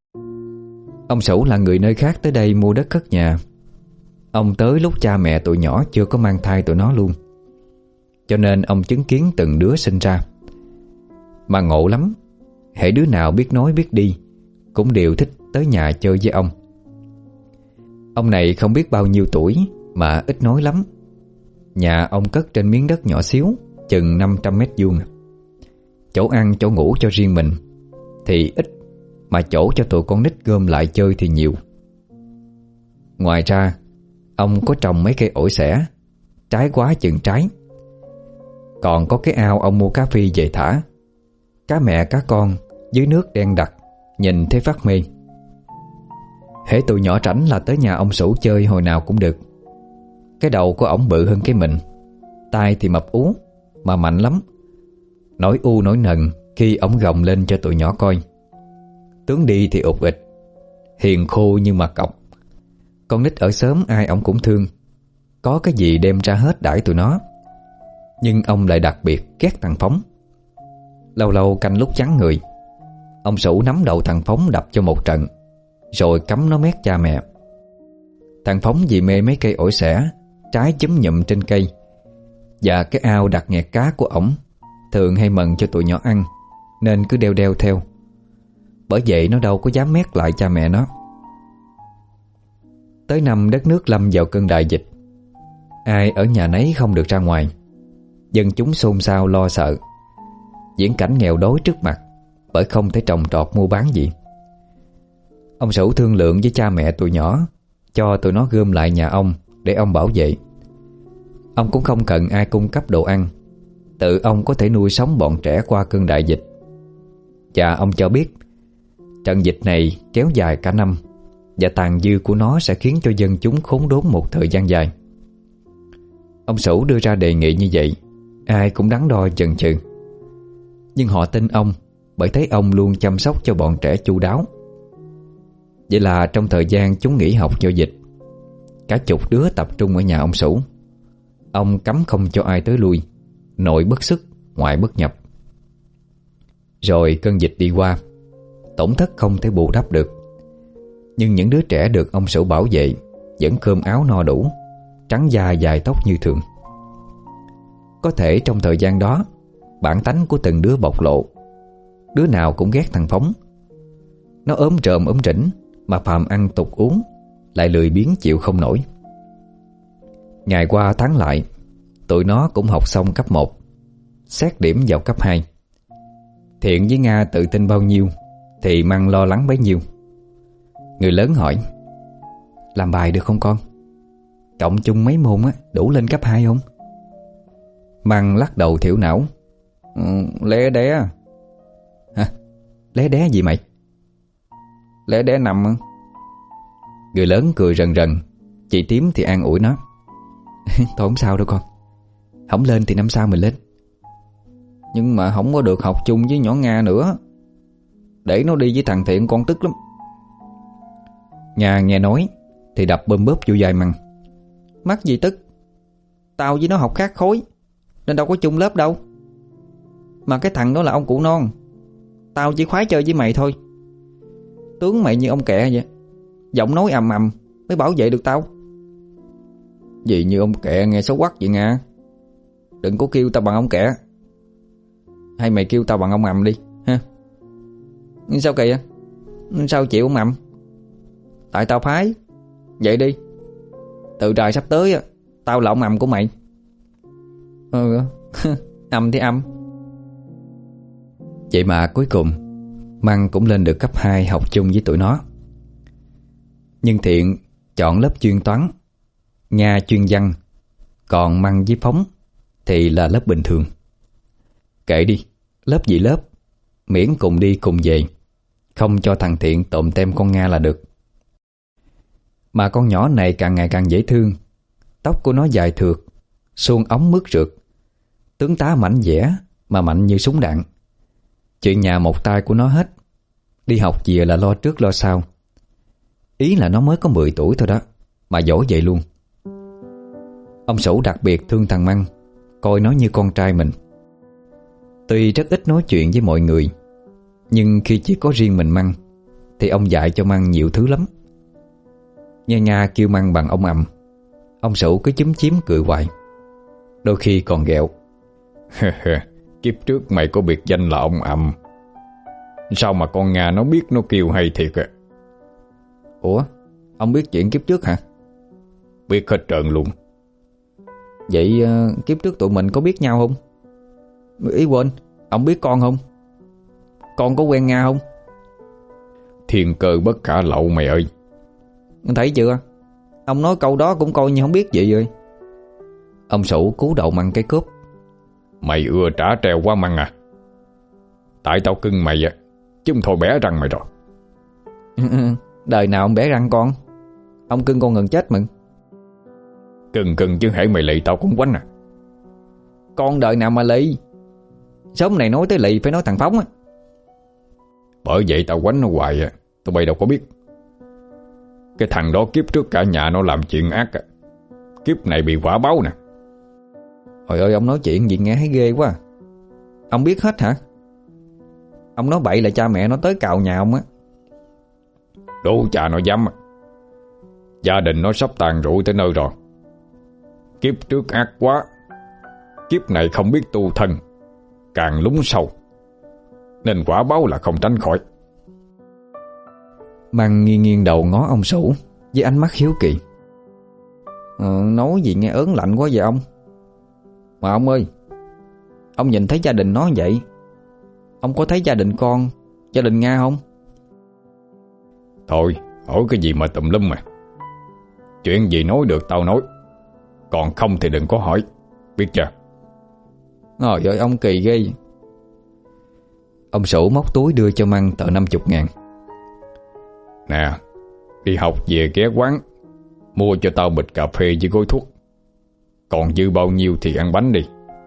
Ông Sửu là người nơi khác tới đây mua đất cất nhà. Ông tới lúc cha mẹ tụi nhỏ chưa có mang thai tụi nó luôn, cho nên ông chứng kiến từng đứa sinh ra. Mà ngộ lắm, hễ đứa nào biết nói biết đi cũng đều thích tới nhà chơi với ông. Ông này không biết bao nhiêu tuổi mà ít nói lắm. Nhà ông cất trên miếng đất nhỏ xíu, chừng năm trăm mét vuông. Chỗ ăn chỗ ngủ cho riêng mình thì ít, mà chỗ cho tụi con nít gom lại chơi thì nhiều. Ngoài ra, ông có trồng mấy cây ổi xẻ, trái quá chừng trái. Còn có cái ao ông mua cá phi về thả. Cá mẹ cá con dưới nước đen đặc, nhìn thấy phát mê. Hễ tụi nhỏ rảnh là tới nhà ông Sửu chơi hồi nào cũng được. Cái đầu của ổng bự hơn cái mình, tai thì mập ú mà mạnh lắm. Nổi u nổi nần khi ổng gồng lên cho tụi nhỏ coi. Tướng đi thì ụt ịch, hiền khô như mặt cọc. Con nít ở xóm ai ổng cũng thương, có cái gì đem ra hết đãi tụi nó. Nhưng ông lại đặc biệt ghét thằng Phóng. Lâu lâu canh lúc chắn người, ông Sửu nắm đầu thằng Phóng đập cho một trận, rồi cấm nó mét cha mẹ. Thằng Phóng vì mê mấy cây ổi xẻ, trái chúm nhụm trên cây, và cái ao đặt nghẹt cá của ổng thường hay mần cho tụi nhỏ ăn, nên cứ đeo đeo theo. Bởi vậy nó đâu có dám mét lại cha mẹ nó. Tới năm đất nước lâm vào cơn đại dịch, ai ở nhà nấy không được ra ngoài. Dân chúng xôn xao lo sợ, diễn cảnh nghèo đói trước mặt, bởi không thể trồng trọt mua bán gì. Ông Sửu thương lượng với cha mẹ tụi nhỏ, cho tụi nó gom lại nhà ông để ông bảo vệ. Ông cũng không cần ai cung cấp đồ ăn, tự ông có thể nuôi sống bọn trẻ qua cơn đại dịch. Và ông cho biết trận dịch này kéo dài cả năm, và tàn dư của nó sẽ khiến cho dân chúng khốn đốn một thời gian dài. Ông Sửu đưa ra đề nghị như vậy, ai cũng đắn đo chần chừ. Nhưng họ tin ông, bởi thấy ông luôn chăm sóc cho bọn trẻ chu đáo. Vậy là trong thời gian chúng nghỉ học do dịch, cả chục đứa tập trung ở nhà ông Sửu. Ông cấm không cho ai tới lui, nội bất xuất, ngoại bất nhập. Rồi cơn dịch đi qua, tổn thất không thể bù đắp được. Nhưng những đứa trẻ được ông Sửu bảo vệ vẫn cơm áo no đủ, trắng da dài tóc như thường. Có thể trong thời gian đó, bản tánh của từng đứa bộc lộ. Đứa nào cũng ghét thằng Phóng. Nó ốm trộm ốm rỉnh, mà phàm ăn tục uống, lại lười biếng chịu không nổi. Ngày qua tháng lại, tụi nó cũng học xong cấp một, xét điểm vào cấp hai. Thiện với Nga tự tin bao nhiêu thì Măng lo lắng bấy nhiêu. Người lớn hỏi: làm bài được không con? Cộng chung mấy môn á, đủ lên cấp hai không? Măng lắc đầu thiểu não: ừ, lé đé. Hả? Lé đé gì mày? Lé đé nằm. Người lớn cười rần rần. Chị Tím thì an ủi nó: thôi không sao đâu con, không lên thì năm sau mình lên. Nhưng mà không có được học chung với nhỏ Nga nữa, để nó đi với thằng Thiện con tức lắm. Nga nghe nói thì đập bơm bóp vô vai Măng: mắc gì tức? Tao với nó học khác khối nên đâu có chung lớp đâu. Mà cái thằng đó là ông cụ non, tao chỉ khoái chơi với mày thôi. Tướng mày như ông Kẹ vậy, giọng nói ầm ầm mới bảo vệ được tao. Gì như ông Kẹ nghe xấu quắc vậy Nga? Đừng có kêu tao bằng ông Kẹ. Hay mày kêu tao bằng ông Ầm đi ha? Sao kìa? Sao chịu ông Ầm? Tại tao phái. Vậy đi, từ trời sắp tới tao là ông Ầm của mày. Ừ, Ầm thì Ầm. Vậy mà cuối cùng Măng cũng lên được cấp hai học chung với tụi nó. Nhưng Thiện chọn lớp chuyên toán, Nga chuyên văn, còn Măng với Phóng thì là lớp bình thường. Kệ đi, lớp gì lớp, miễn cùng đi cùng về, không cho thằng Thiện tộm tem con Nga là được. Mà con nhỏ này càng ngày càng dễ thương. Tóc của nó dài thượt, suông ống mướt rượt, tướng tá mảnh dẻ mà mạnh như súng đạn. Chuyện nhà một tay của nó hết. Đi học về là lo trước lo sau. Ý là nó mới có mười tuổi thôi đó, mà giỏi vậy luôn. Ông Sửu đặc biệt thương thằng Măng, coi nó như con trai mình. Tuy rất ít nói chuyện với mọi người, nhưng khi chỉ có riêng mình Măng thì ông dạy cho Măng nhiều thứ lắm. Nghe Nga kêu Măng bằng ông Ầm, ông Sửu cứ chúm chím cười hoài. Đôi khi còn ghẹo: kiếp trước mày có biệt danh là ông Ầm, sao mà con Nga nó biết nó kêu hay thiệt à? Ủa, ông biết chuyện kiếp trước hả? Biết hết trơn luôn. Vậy uh, kiếp trước tụi mình có biết nhau không? Ý quên, ông biết con không? Con có quen Nga không? Thiên cơ bất khả lậu mày ơi. Thấy chưa? Ông nói câu đó cũng coi như không biết gì rồi. Ông Sửu cú đầu Măng cái cúp: mày ưa trả treo quá Măng à? Tại tao cưng mày à, chứ không thôi bẻ răng mày rồi. Đời nào ông bẻ răng con? Ông cưng con gần chết mừng. Cưng cưng chứ hễ mày lì tao cũng quánh à. Con đời nào mà lì? Sớm này nói tới lì phải nói thằng Phóng á. Bởi vậy tao quánh nó hoài à, tụi bay đâu có biết. Cái thằng đó kiếp trước cả nhà nó làm chuyện ác à, kiếp này bị quả báo nè. Trời ơi, ông nói chuyện gì nghe thấy ghê quá à. Ông biết hết hả? Ông nói bậy là cha mẹ nó tới cào nhà ông á. Đủ cha nó dám à. Gia đình nó sắp tàn rụi tới nơi rồi. Kiếp trước ác quá, kiếp này không biết tu thân, càng lún sâu, nên quả báo là không tránh khỏi. Măng nghiêng nghiêng đầu ngó ông Sửu với ánh mắt hiếu kỳ. ờ, Nói gì nghe ớn lạnh quá vậy ông? Mà ông ơi, ông nhìn thấy gia đình nó vậy, ông có thấy gia đình con, gia đình Nga không? Thôi, hỏi cái gì mà tùm lum mà. Chuyện gì nói được tao nói, còn không thì đừng có hỏi, biết chưa? Trời ơi, ông kỳ ghê. Ông Sửu móc túi đưa cho Măng tờ năm chục ngàn. Nè, đi học về ghé quán mua cho tao bịch cà phê với gói thuốc, còn dư bao nhiêu thì ăn bánh đi.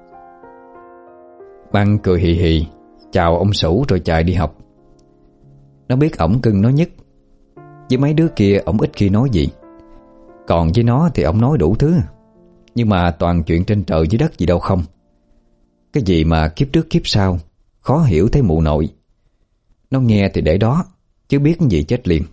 Măng cười hì hì chào ông Sửu rồi chạy đi học. Nó biết ổng cưng nó nhất, Với mấy đứa kia ổng ít khi nói gì. Còn với nó thì ổng nói đủ thứ, nhưng mà toàn chuyện trên trời dưới đất gì đâu không. Cái gì mà kiếp trước kiếp sau khó hiểu thấy mụ nội. Nó nghe thì để đó, chứ biết cái gì chết liền.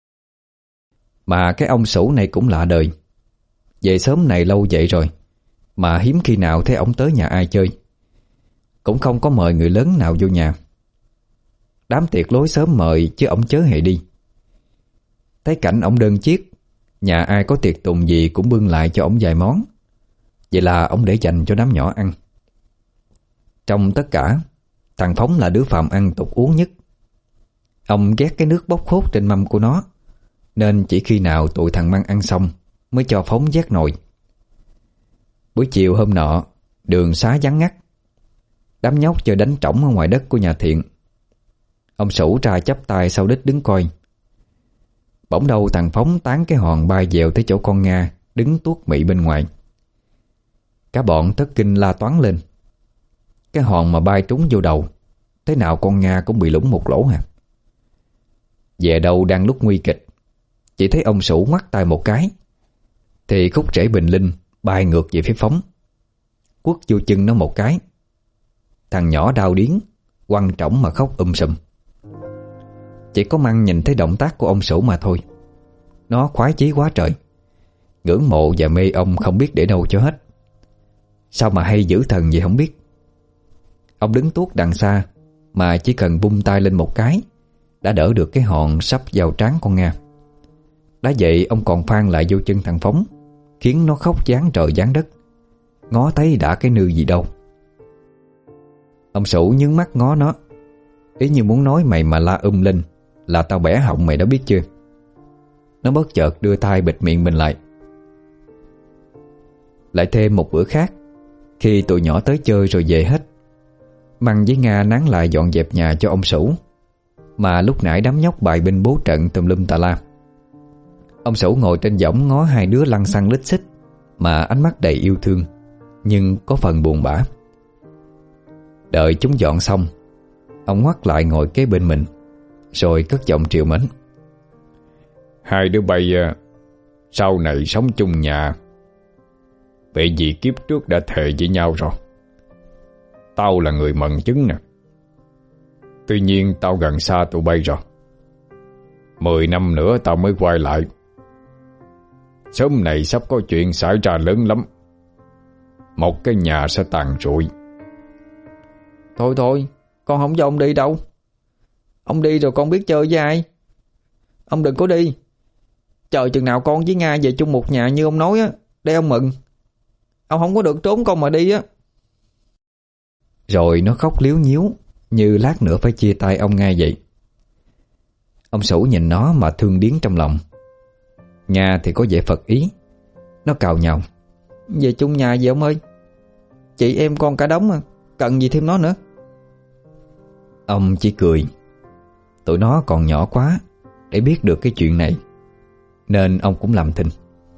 Mà cái ông Sủ này cũng lạ đời. Về sớm này lâu vậy rồi mà hiếm khi nào thấy ổng tới nhà ai chơi. Cũng không có mời người lớn nào vô nhà. Đám tiệc lối sớm mời chứ ổng chớ hề đi. Thấy cảnh ổng đơn chiếc, nhà ai có tiệc tùng gì cũng bưng lại cho ổng vài món. Vậy là ổng để dành cho đám nhỏ ăn. Trong tất cả, thằng Phóng là đứa phàm ăn tục uống nhất. Ông ghét cái nước bốc khốt trên mâm của nó, nên chỉ khi nào tụi thằng Măng ăn xong mới cho Phóng vét nồi. Buổi chiều hôm nọ, đường xá vắng ngắt. Đám nhóc chơi đánh trỏng ở ngoài đất của nhà Thiện. Ông Sủ ra chắp tay sau đít đứng coi. Bỗng đâu thằng Phóng tán cái hòn bay dèo tới chỗ con Nga đứng tuốt mị bên ngoài. Cả bọn thất kinh la toáng lên. Cái hòn mà bay trúng vô đầu, thế nào con Nga cũng bị lủng một lỗ hả. Về đâu đang lúc nguy kịch, chỉ thấy ông Sủ ngoắt tay một cái, thì khúc rễ bình linh bay ngược về phía Phóng, quất vô chân nó một cái. Thằng nhỏ đau điếng, quăng trỏng mà khóc um sùm. Chỉ có Măng nhìn thấy động tác của ông Sủ mà thôi. Nó khoái chí quá trời, ngưỡng mộ và mê ông không biết để đâu cho hết. Sao mà hay dữ thần vậy không biết. Ông đứng tuốt đằng xa mà chỉ cần bung tay lên một cái đã đỡ được cái hòn sắp vào trán con Nga. Đã vậy ông còn phan lại vô chân thằng Phóng, khiến nó khóc giáng trời giáng đất. Ngó thấy đã cái nư gì đâu. Ông Sủ nhướng mắt ngó nó, ý như muốn nói mày mà la um lên là tao bẻ họng mày đó biết chưa. Nó bất chợt đưa tay bịt miệng mình lại. Lại thêm một bữa khác, khi tụi nhỏ tới chơi rồi về hết, Măng với Nga nán lại dọn dẹp nhà cho ông Sủ. Mà lúc nãy đám nhóc bài binh bố trận tùm lum tà la. Ông Sủ ngồi trên võng ngó hai đứa lăn xăng lít xích, mà ánh mắt đầy yêu thương, nhưng có phần buồn bã. Đợi chúng dọn xong, ông ngoắt lại ngồi kế bên mình, rồi cất giọng trìu mến. Hai đứa bay sau này sống chung nhà, vậy vì kiếp trước đã thề với nhau rồi. Tao là người mần chứng nè. Tuy nhiên tao gần xa tụi bay rồi. Mười năm nữa tao mới quay lại. Sớm này sắp có chuyện xảy ra lớn lắm. Một cái nhà sẽ tàn rụi. Thôi thôi, con không cho ông đi đâu. Ông đi rồi con biết chơi với ai. Ông đừng có đi. Chờ chừng nào con với Nga về chung một nhà như ông nói á, để ông mừng. Ông không có được trốn con mà đi á. Rồi nó khóc líu nhíu, như lát nữa phải chia tay ông Nga vậy. Ông Sủ nhìn nó mà thương điếng trong lòng. Nga thì có vẻ phật ý. Nó cào nhào. Về chung nhà vậy ông ơi. Chị em con cả đống à, cần gì thêm nó nữa. Ông chỉ cười. Tụi nó còn nhỏ quá để biết được cái chuyện này, nên ông cũng làm thinh.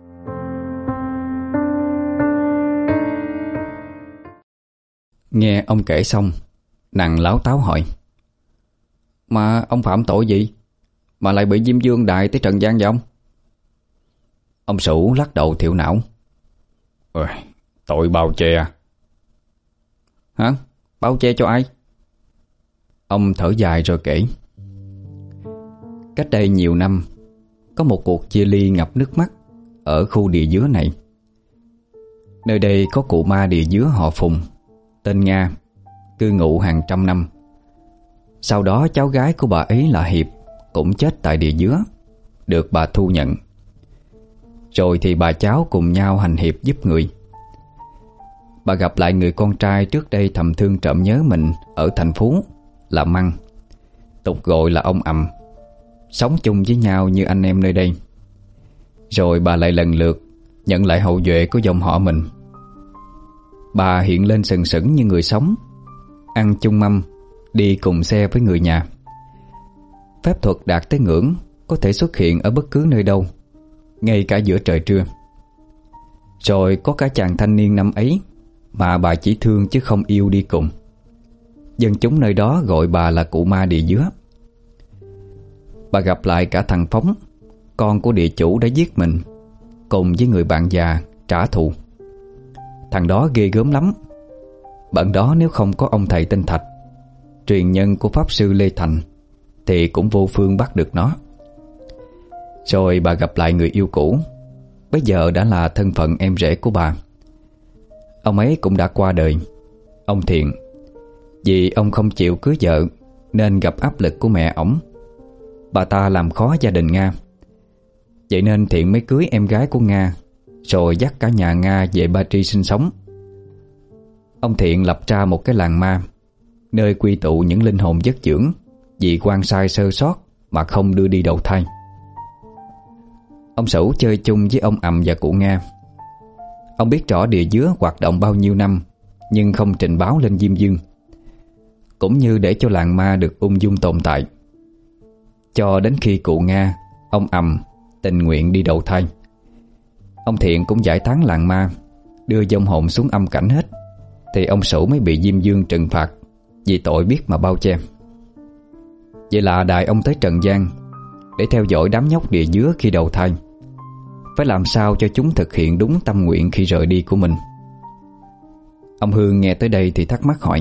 Nghe ông kể xong, nàng láo táo hỏi: Mà ông phạm tội gì mà lại bị Diêm Vương đại tới trần gian vậy ông? Ông Sủ lắc đầu thiểu não. Ôi, tội bao che. Hả? Bao che cho ai? Ông thở dài rồi kể. Cách đây nhiều năm, có một cuộc chia ly ngập nước mắt ở khu địa dứa này. Nơi đây có cụ ma địa dứa họ Phùng, tên Nga, cư ngụ hàng trăm năm. Sau đó cháu gái của bà ấy là Hiệp cũng chết tại địa dứa, được bà thu nhận. Rồi thì bà cháu cùng nhau hành hiệp giúp người. Bà gặp lại người con trai trước đây thầm thương trộm nhớ mình ở thành phố là Măng, tục gọi là ông Ầm, sống chung với nhau như anh em nơi đây. Rồi bà lại lần lượt nhận lại hậu duệ của dòng họ mình. Bà hiện lên sừng sững như người sống, ăn chung mâm, đi cùng xe với người nhà. Phép thuật đạt tới ngưỡng có thể xuất hiện ở bất cứ nơi đâu, ngay cả giữa trời trưa. Rồi có cả chàng thanh niên năm ấy mà bà chỉ thương chứ không yêu đi cùng. Dân chúng nơi đó gọi bà là cụ ma địa dứa. Bà gặp lại cả thằng Phóng con của địa chủ đã giết mình, cùng với người bạn già trả thù. Thằng đó ghê gớm lắm. Bận đó nếu không có ông thầy tên Thạch, truyền nhân của Pháp Sư Lê Thành, thì cũng vô phương bắt được nó. Rồi bà gặp lại người yêu cũ, bây giờ đã là thân phận em rể của bà. Ông ấy cũng đã qua đời, ông Thiện. Vì ông không chịu cưới vợ nên gặp áp lực của mẹ ổng. Bà ta làm khó gia đình Nga. Vậy nên Thiện mới cưới em gái của Nga, rồi dắt cả nhà Nga về Ba Tri sinh sống. Ông Thiện lập ra một cái làng ma, nơi quy tụ những linh hồn vất dưỡng vì quan sai sơ sót mà không đưa đi đầu thai. Ông Sửu chơi chung với ông Ầm và cụ Nga. Ông biết rõ địa dứa hoạt động bao nhiêu năm, nhưng không trình báo lên Diêm Dương, cũng như để cho làng ma được ung dung tồn tại. Cho đến khi cụ Nga, ông Ầm tình nguyện đi đầu thai, ông Thiện cũng giải tán làng ma, đưa vong hồn xuống âm cảnh hết, thì ông Sửu mới bị Diêm Dương trừng phạt vì tội biết mà bao che. Vậy là đại ông tới trần gian để theo dõi đám nhóc địa dứa khi đầu thai, phải làm sao cho chúng thực hiện đúng tâm nguyện khi rời đi của mình. Ông Hương nghe tới đây thì thắc mắc hỏi: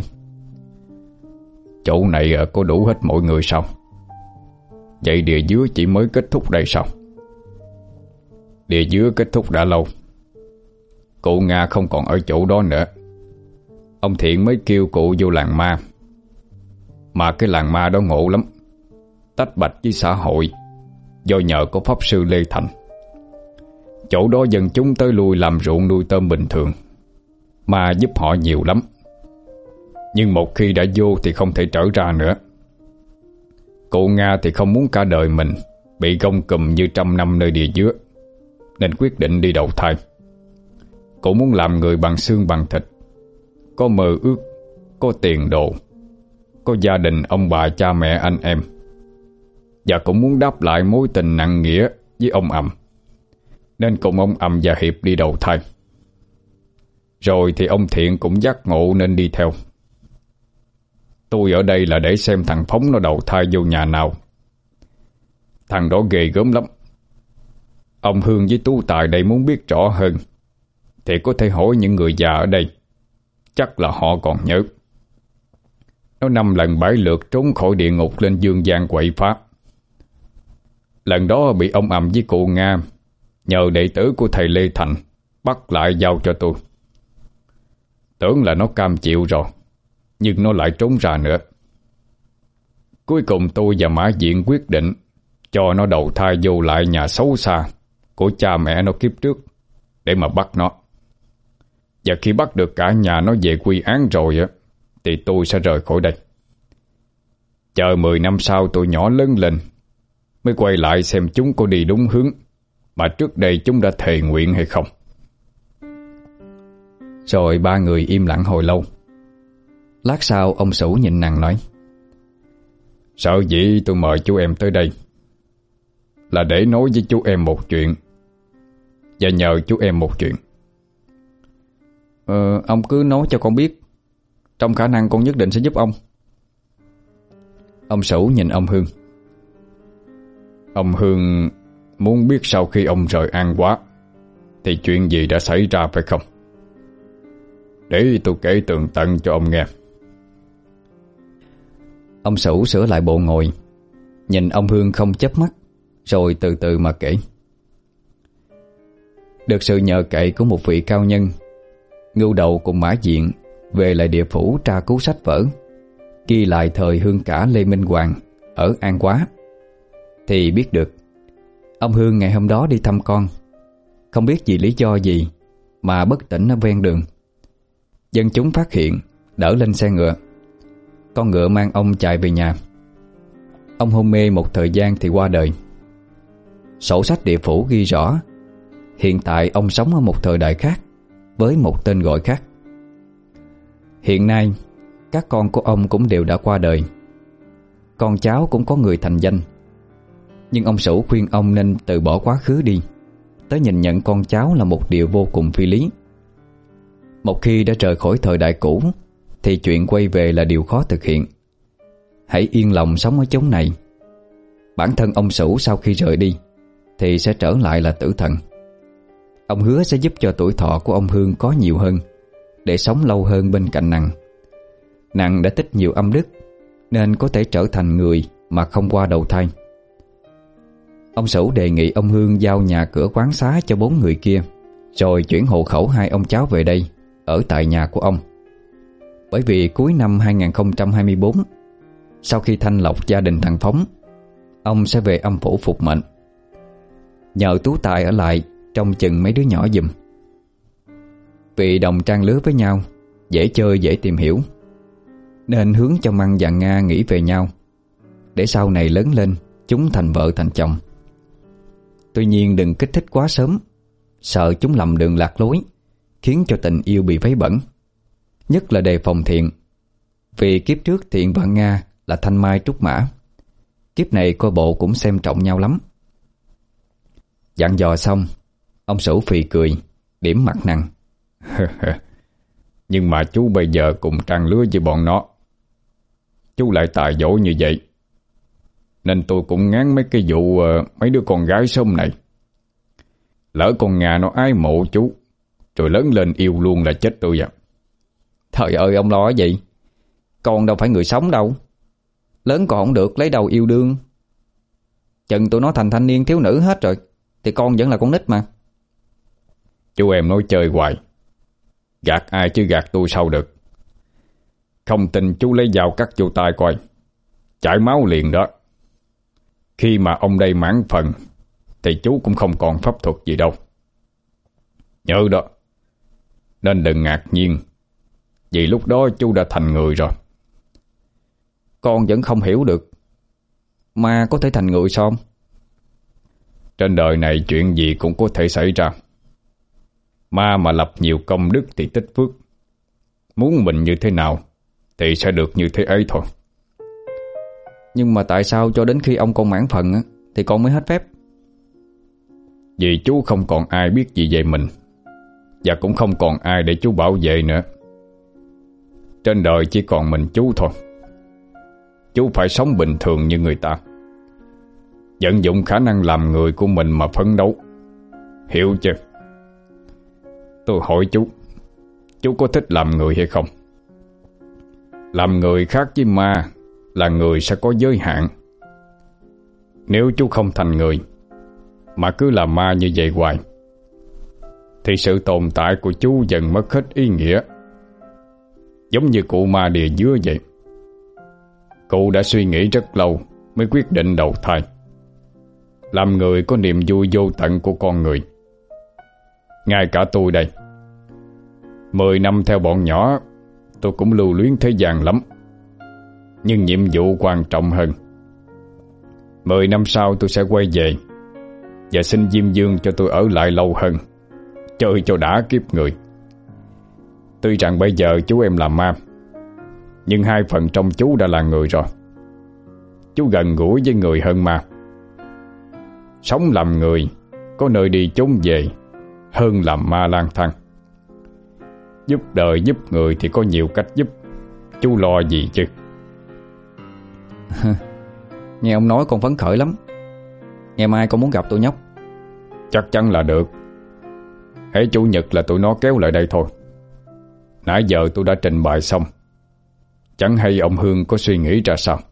Chỗ này có đủ hết mọi người sao? Vậy địa dứa chỉ mới kết thúc đây sao? Địa dứa kết thúc đã lâu. Cụ Nga không còn ở chỗ đó nữa. Ông Thiện mới kêu cụ vô làng ma. Mà cái làng ma đó ngộ lắm, tách bạch với xã hội, do nhờ có Pháp Sư Lê Thành. Chỗ đó dân chúng tới lui làm ruộng nuôi tôm bình thường, mà giúp họ nhiều lắm. Nhưng một khi đã vô thì không thể trở ra nữa. Cụ Nga thì không muốn cả đời mình bị gông cùm như trăm năm nơi địa dứa, nên quyết định đi đầu thai. Cụ muốn làm người bằng xương bằng thịt, có mơ ước, có tiền đồ, có gia đình ông bà cha mẹ anh em, và cũng muốn đáp lại mối tình nặng nghĩa với ông Ầm, nên cùng ông Ầm và Hiệp đi đầu thai. Rồi thì ông Thiện cũng giác ngộ nên đi theo. Tôi ở đây là để xem thằng Phóng nó đầu thai vô nhà nào. Thằng đó ghê gớm lắm. Ông Hương với Tú Tài đây muốn biết rõ hơn thì có thể hỏi những người già ở đây, chắc là họ còn nhớ. Nó năm lần bảy lượt trốn khỏi địa ngục lên dương gian quậy phá. Lần đó bị ông Ầm với cụ Nga nhờ đệ tử của thầy Lê Thành bắt lại giao cho tôi. Tưởng là nó cam chịu rồi, nhưng nó lại trốn ra nữa. Cuối cùng tôi và Mã Diện quyết định cho nó đầu thai vô lại nhà xấu xa của cha mẹ nó kiếp trước để mà bắt nó. Và khi bắt được cả nhà nó về quy án rồi á, thì tôi sẽ rời khỏi đây. Chờ mười năm sau tôi nhỏ lớn lên mới quay lại xem chúng có đi đúng hướng mà trước đây chúng đã thề nguyện hay không. Rồi ba người im lặng hồi lâu. Lát sau ông Sửu nhìn nàng nói: Sợ dĩ tôi mời chú em tới đây là để nói với chú em một chuyện, và nhờ chú em một chuyện. Ờ, ông cứ nói cho con biết, trong khả năng con nhất định sẽ giúp ông. Ông Sửu nhìn ông Hương. Ông Hương muốn biết sau khi ông rời An Quá thì chuyện gì đã xảy ra phải không? Để tôi kể tường tận cho ông nghe. Ông Sửu sửa lại bộ ngồi, nhìn ông Hương không chớp mắt, rồi từ từ mà kể. Được sự nhờ cậy của một vị cao nhân, Ngưu Đậu cùng Mã Diện về lại địa phủ tra cứu sách vở ghi lại thời hương cả Lê Minh Hoàng ở An Quá, thì biết được ông Hương ngày hôm đó đi thăm con, không biết vì lý do gì mà bất tỉnh ở ven đường. Dân chúng phát hiện, đỡ lên xe ngựa. Con ngựa mang ông chạy về nhà. Ông hôn mê một thời gian thì qua đời. Sổ sách địa phủ ghi rõ hiện tại ông sống ở một thời đại khác với một tên gọi khác. Hiện nay các con của ông cũng đều đã qua đời, con cháu cũng có người thành danh. Nhưng ông Sửu khuyên ông nên từ bỏ quá khứ đi, tới nhìn nhận con cháu là một điều vô cùng phi lý. Một khi đã rời khỏi thời đại cũ thì chuyện quay về là điều khó thực hiện. Hãy yên lòng sống ở chốn này. Bản thân ông Sửu sau khi rời đi thì sẽ trở lại là tử thần. Ông hứa sẽ giúp cho tuổi thọ của ông Hương có nhiều hơn, để sống lâu hơn bên cạnh Nằng. Nằng đã tích nhiều âm đức, nên có thể trở thành người mà không qua đầu thai. Ông Sửu đề nghị ông Hương giao nhà cửa quán xá cho bốn người kia, rồi chuyển hộ khẩu hai ông cháu về đây, ở tại nhà của ông. Bởi vì cuối năm hai không hai tư, sau khi thanh lọc gia đình thằng Phóng, ông sẽ về âm phủ phục mệnh. Nhờ Tú Tài ở lại trông chừng mấy đứa nhỏ giùm. Vì đồng trang lứa với nhau, dễ chơi dễ tìm hiểu, nên hướng cho Măng và Nga nghỉ về nhau, để sau này lớn lên chúng thành vợ thành chồng. Tuy nhiên đừng kích thích quá sớm, sợ chúng lầm đường lạc lối, khiến cho tình yêu bị vấy bẩn. Nhất là đề phòng Thiện, vì kiếp trước Thiện và Nga là thanh mai trúc mã, kiếp này coi bộ cũng xem trọng nhau lắm. Dặn dò xong, ông Sửu phì cười, điểm mặt Nằng. Nhưng mà chú bây giờ cùng trang lứa với bọn nó, chú lại tài dỗ như vậy, nên tôi cũng ngán mấy cái vụ uh, mấy đứa con gái sớm này. Lỡ con Nga nó ái mộ chú, rồi lớn lên yêu luôn là chết tôi à. Trời ơi, ông lo cái gì? Con đâu phải người sống đâu. Lớn còn không được lấy đầu yêu đương. Chừng tụi nó thành thanh niên thiếu nữ hết rồi, thì con vẫn là con nít mà. Chú em nói chơi hoài, gạt ai chứ gạt tôi sao được. Không tin chú lấy dao cắt vô tay coi, chảy máu liền đó. Khi mà ông đây mãn phần thì chú cũng không còn pháp thuật gì đâu. Nhớ đó. Nên đừng ngạc nhiên, vì lúc đó chú đã thành người rồi. Con vẫn không hiểu được, ma có thể thành người sao không? Trên đời này chuyện gì cũng có thể xảy ra. Ma mà lập nhiều công đức thì tích phước. Muốn mình như thế nào thì sẽ được như thế ấy thôi. Nhưng mà tại sao cho đến khi ông con mãn phần á, thì con mới hết phép? Vì chú không còn ai biết gì về mình, và cũng không còn ai để chú bảo vệ nữa. Trên đời chỉ còn mình chú thôi. Chú phải sống bình thường như người ta, vận dụng khả năng làm người của mình mà phấn đấu. Hiểu chưa? Tôi hỏi chú, chú có thích làm người hay không? Làm người khác với ma là người sẽ có giới hạn. Nếu chú không thành người mà cứ làm ma như vậy hoài, thì sự tồn tại của chú dần mất hết ý nghĩa. Giống như cụ ma đìa dứa vậy. Cụ đã suy nghĩ rất lâu mới quyết định đầu thai. Làm người có niềm vui vô tận của con người. Ngay cả tôi đây, Mười năm theo bọn nhỏ, tôi cũng lưu luyến thế gian lắm. Nhưng nhiệm vụ quan trọng hơn. Mười năm sau tôi sẽ quay về và xin Diêm Dương cho tôi ở lại lâu hơn, chơi cho đã kiếp người. Tuy rằng bây giờ chú em là ma, nhưng hai phần trong chú đã là người rồi. Chú gần gũi với người hơn ma. Sống làm người, có nơi đi chốn về, hơn làm ma lang thang. Giúp đời giúp người thì có nhiều cách giúp, chú lo gì chứ? Nghe ông nói con phấn khởi lắm. Ngày mai con muốn gặp tụi nhóc. Chắc chắn là được. Hễ chủ nhật là tụi nó kéo lại đây thôi. Nãy giờ tôi đã trình bày xong, chẳng hay ông Hương có suy nghĩ ra sao.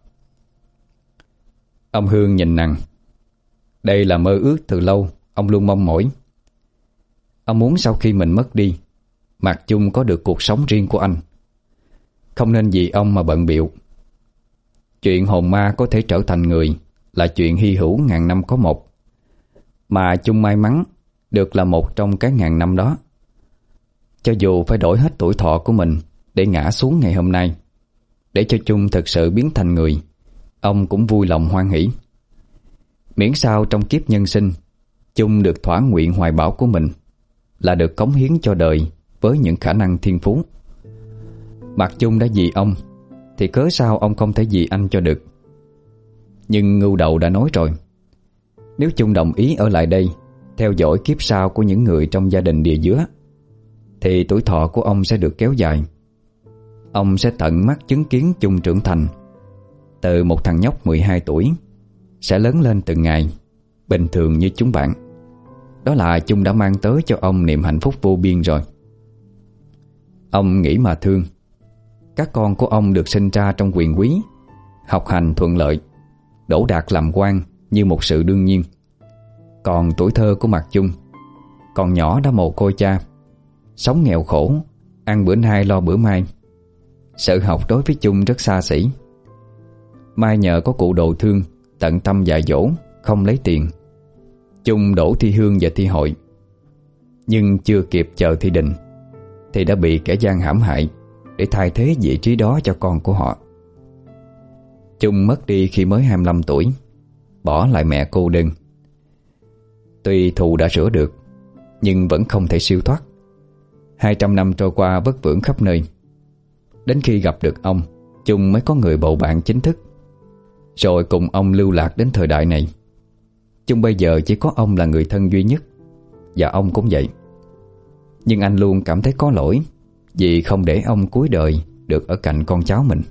Ông Hương nhìn Nằng. Đây là mơ ước từ lâu ông luôn mong mỏi. Ông muốn sau khi mình mất đi, Mạc Chung có được cuộc sống riêng của anh, không nên vì ông mà bận bịu. Chuyện hồn ma có thể trở thành người là chuyện hy hữu ngàn năm có một, mà Chung may mắn được là một trong cái ngàn năm đó. Cho dù phải đổi hết tuổi thọ của mình để ngã xuống ngày hôm nay, để cho Chung thực sự biến thành người, ông cũng vui lòng hoan hỷ. Miễn sao trong kiếp nhân sinh, Chung được thỏa nguyện hoài bão của mình là được cống hiến cho đời với những khả năng thiên phú. Mạc Chung đã vì ông, thì cớ sao ông không thể vì anh cho được. Nhưng Ngưu Đậu đã nói rồi, nếu Chung đồng ý ở lại đây theo dõi kiếp sau của những người trong gia đình Địa Dứa, thì tuổi thọ của ông sẽ được kéo dài. Ông sẽ tận mắt chứng kiến Chung trưởng thành, từ một thằng nhóc mười hai tuổi sẽ lớn lên từng ngày, bình thường như chúng bạn. Đó là Chung đã mang tới cho ông niềm hạnh phúc vô biên rồi. Ông nghĩ mà thương. Các con của ông được sinh ra trong quyền quý, học hành thuận lợi, đỗ đạt làm quan như một sự đương nhiên. Còn tuổi thơ của Mạc Chung, còn nhỏ đã mồ côi cha, sống nghèo khổ, ăn bữa nay lo bữa mai. Sự học đối với Chung rất xa xỉ. Mai nhờ có cụ đồ thương tận tâm dạy dỗ, không lấy tiền, Chung đổ thi hương và thi hội. Nhưng chưa kịp chờ thi đình thì đã bị kẻ gian hãm hại để thay thế vị trí đó cho con của họ. Chung mất đi khi mới hai mươi lăm tuổi, bỏ lại mẹ cô đơn. Tuy thù đã sửa được, nhưng vẫn không thể siêu thoát. Hai trăm năm trôi qua vất vưởng khắp nơi. Đến khi gặp được ông, Chung mới có người bầu bạn chính thức, rồi cùng ông lưu lạc đến thời đại này. Chung bây giờ chỉ có ông là người thân duy nhất, và ông cũng vậy. Nhưng anh luôn cảm thấy có lỗi vì không để ông cuối đời được ở cạnh con cháu mình.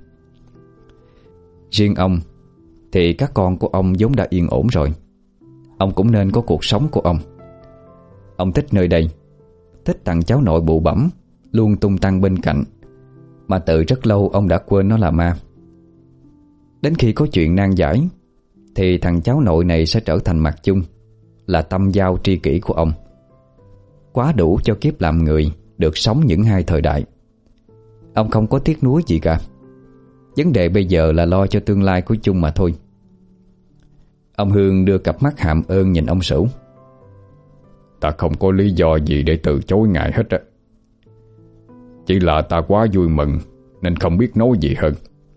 Riêng ông thì các con của ông vốn đã yên ổn rồi. Ông cũng nên có cuộc sống của ông. Ông thích nơi đây, thích thằng cháu nội bụ bẫm luôn tung tăng bên cạnh, mà từ rất lâu ông đã quên nó là ma. Đến khi có chuyện nan giải thì thằng cháu nội này sẽ trở thành Mạc Chung, là tâm giao tri kỷ của ông, quá đủ cho kiếp làm người được sống những hai thời đại. Ông không có tiếc nuối gì cả. Vấn đề bây giờ là lo cho tương lai của Chung mà thôi. Ông Hương đưa cặp mắt hàm ơn nhìn ông Sửu. Ta không có lý do gì để từ chối ngài hết á. Chỉ là ta quá vui mừng nên không biết nói gì hơn.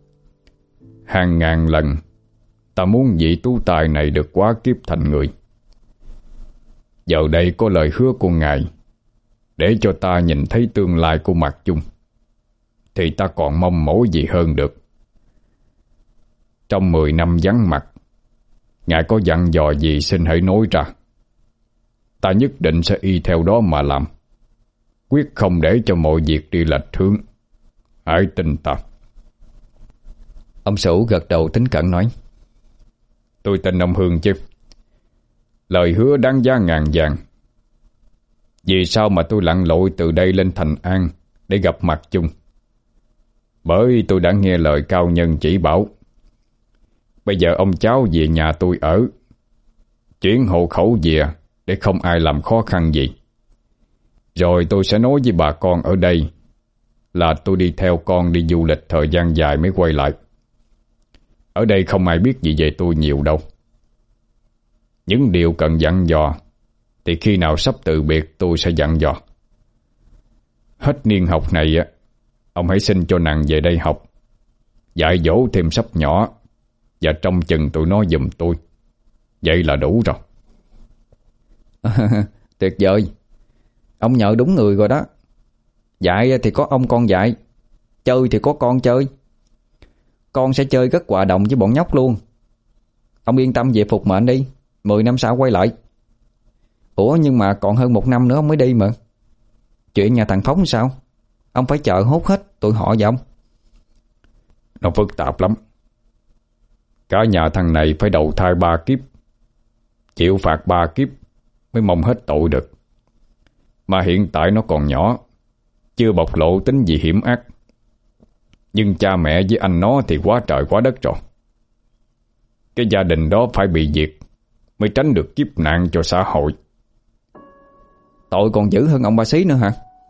Hàng ngàn lần ta muốn vị tú tài này được hóa kiếp thành người. Giờ đây có lời hứa của ngài để cho ta nhìn thấy tương lai của Mạc Chung, thì ta còn mong mỏi gì hơn được. Trong mười năm vắng mặt, ngài có dặn dò gì xin hãy nói ra. Ta nhất định sẽ y theo đó mà làm, quyết không để cho mọi việc đi lệch hướng. Hãy tin ta. Ông Sửu gật đầu tín cẩn nói: Tôi tin ông Hương chứ. Lời hứa đáng giá ngàn vàng. Vì sao mà tôi lặn lội từ đây lên Thành An để gặp Mạc Chung? Bởi tôi đã nghe lời cao nhân chỉ bảo. Bây giờ ông cháu về nhà tôi ở, chuyển hộ khẩu về để không ai làm khó khăn gì. Rồi tôi sẽ nói với bà con ở đây là tôi đi theo con đi du lịch thời gian dài mới quay lại. Ở đây không ai biết gì về tôi nhiều đâu. Những điều cần dặn dò thì khi nào sắp từ biệt tôi sẽ dặn dò. Hết niên học này á, ông hãy xin cho nàng về đây học, dạy dỗ thêm sắp nhỏ, và trông chừng tụi nó giùm tôi. Vậy là đủ rồi. Tuyệt vời. Ông nhờ đúng người rồi đó. Dạy thì có ông con dạy, chơi thì có con chơi. Con sẽ chơi rất hòa đồng với bọn nhóc luôn. Ông yên tâm về phục mệnh đi, mười năm sau quay lại. Ủa nhưng mà còn hơn một năm nữa ông mới đi mà. Chuyện nhà thằng Phóng sao? Ông phải chờ hốt hết tụi họ và ông. Nó phức tạp lắm. Cả nhà thằng này phải đầu thai ba kiếp, chịu phạt ba kiếp mới mong hết tội được. Mà hiện tại nó còn nhỏ, chưa bộc lộ tính gì hiểm ác. Nhưng cha mẹ với anh nó thì quá trời quá đất rồi. Cái gia đình đó phải bị diệt mới tránh được kiếp nạn cho xã hội. Tội còn dữ hơn ông bà Xí nữa hả?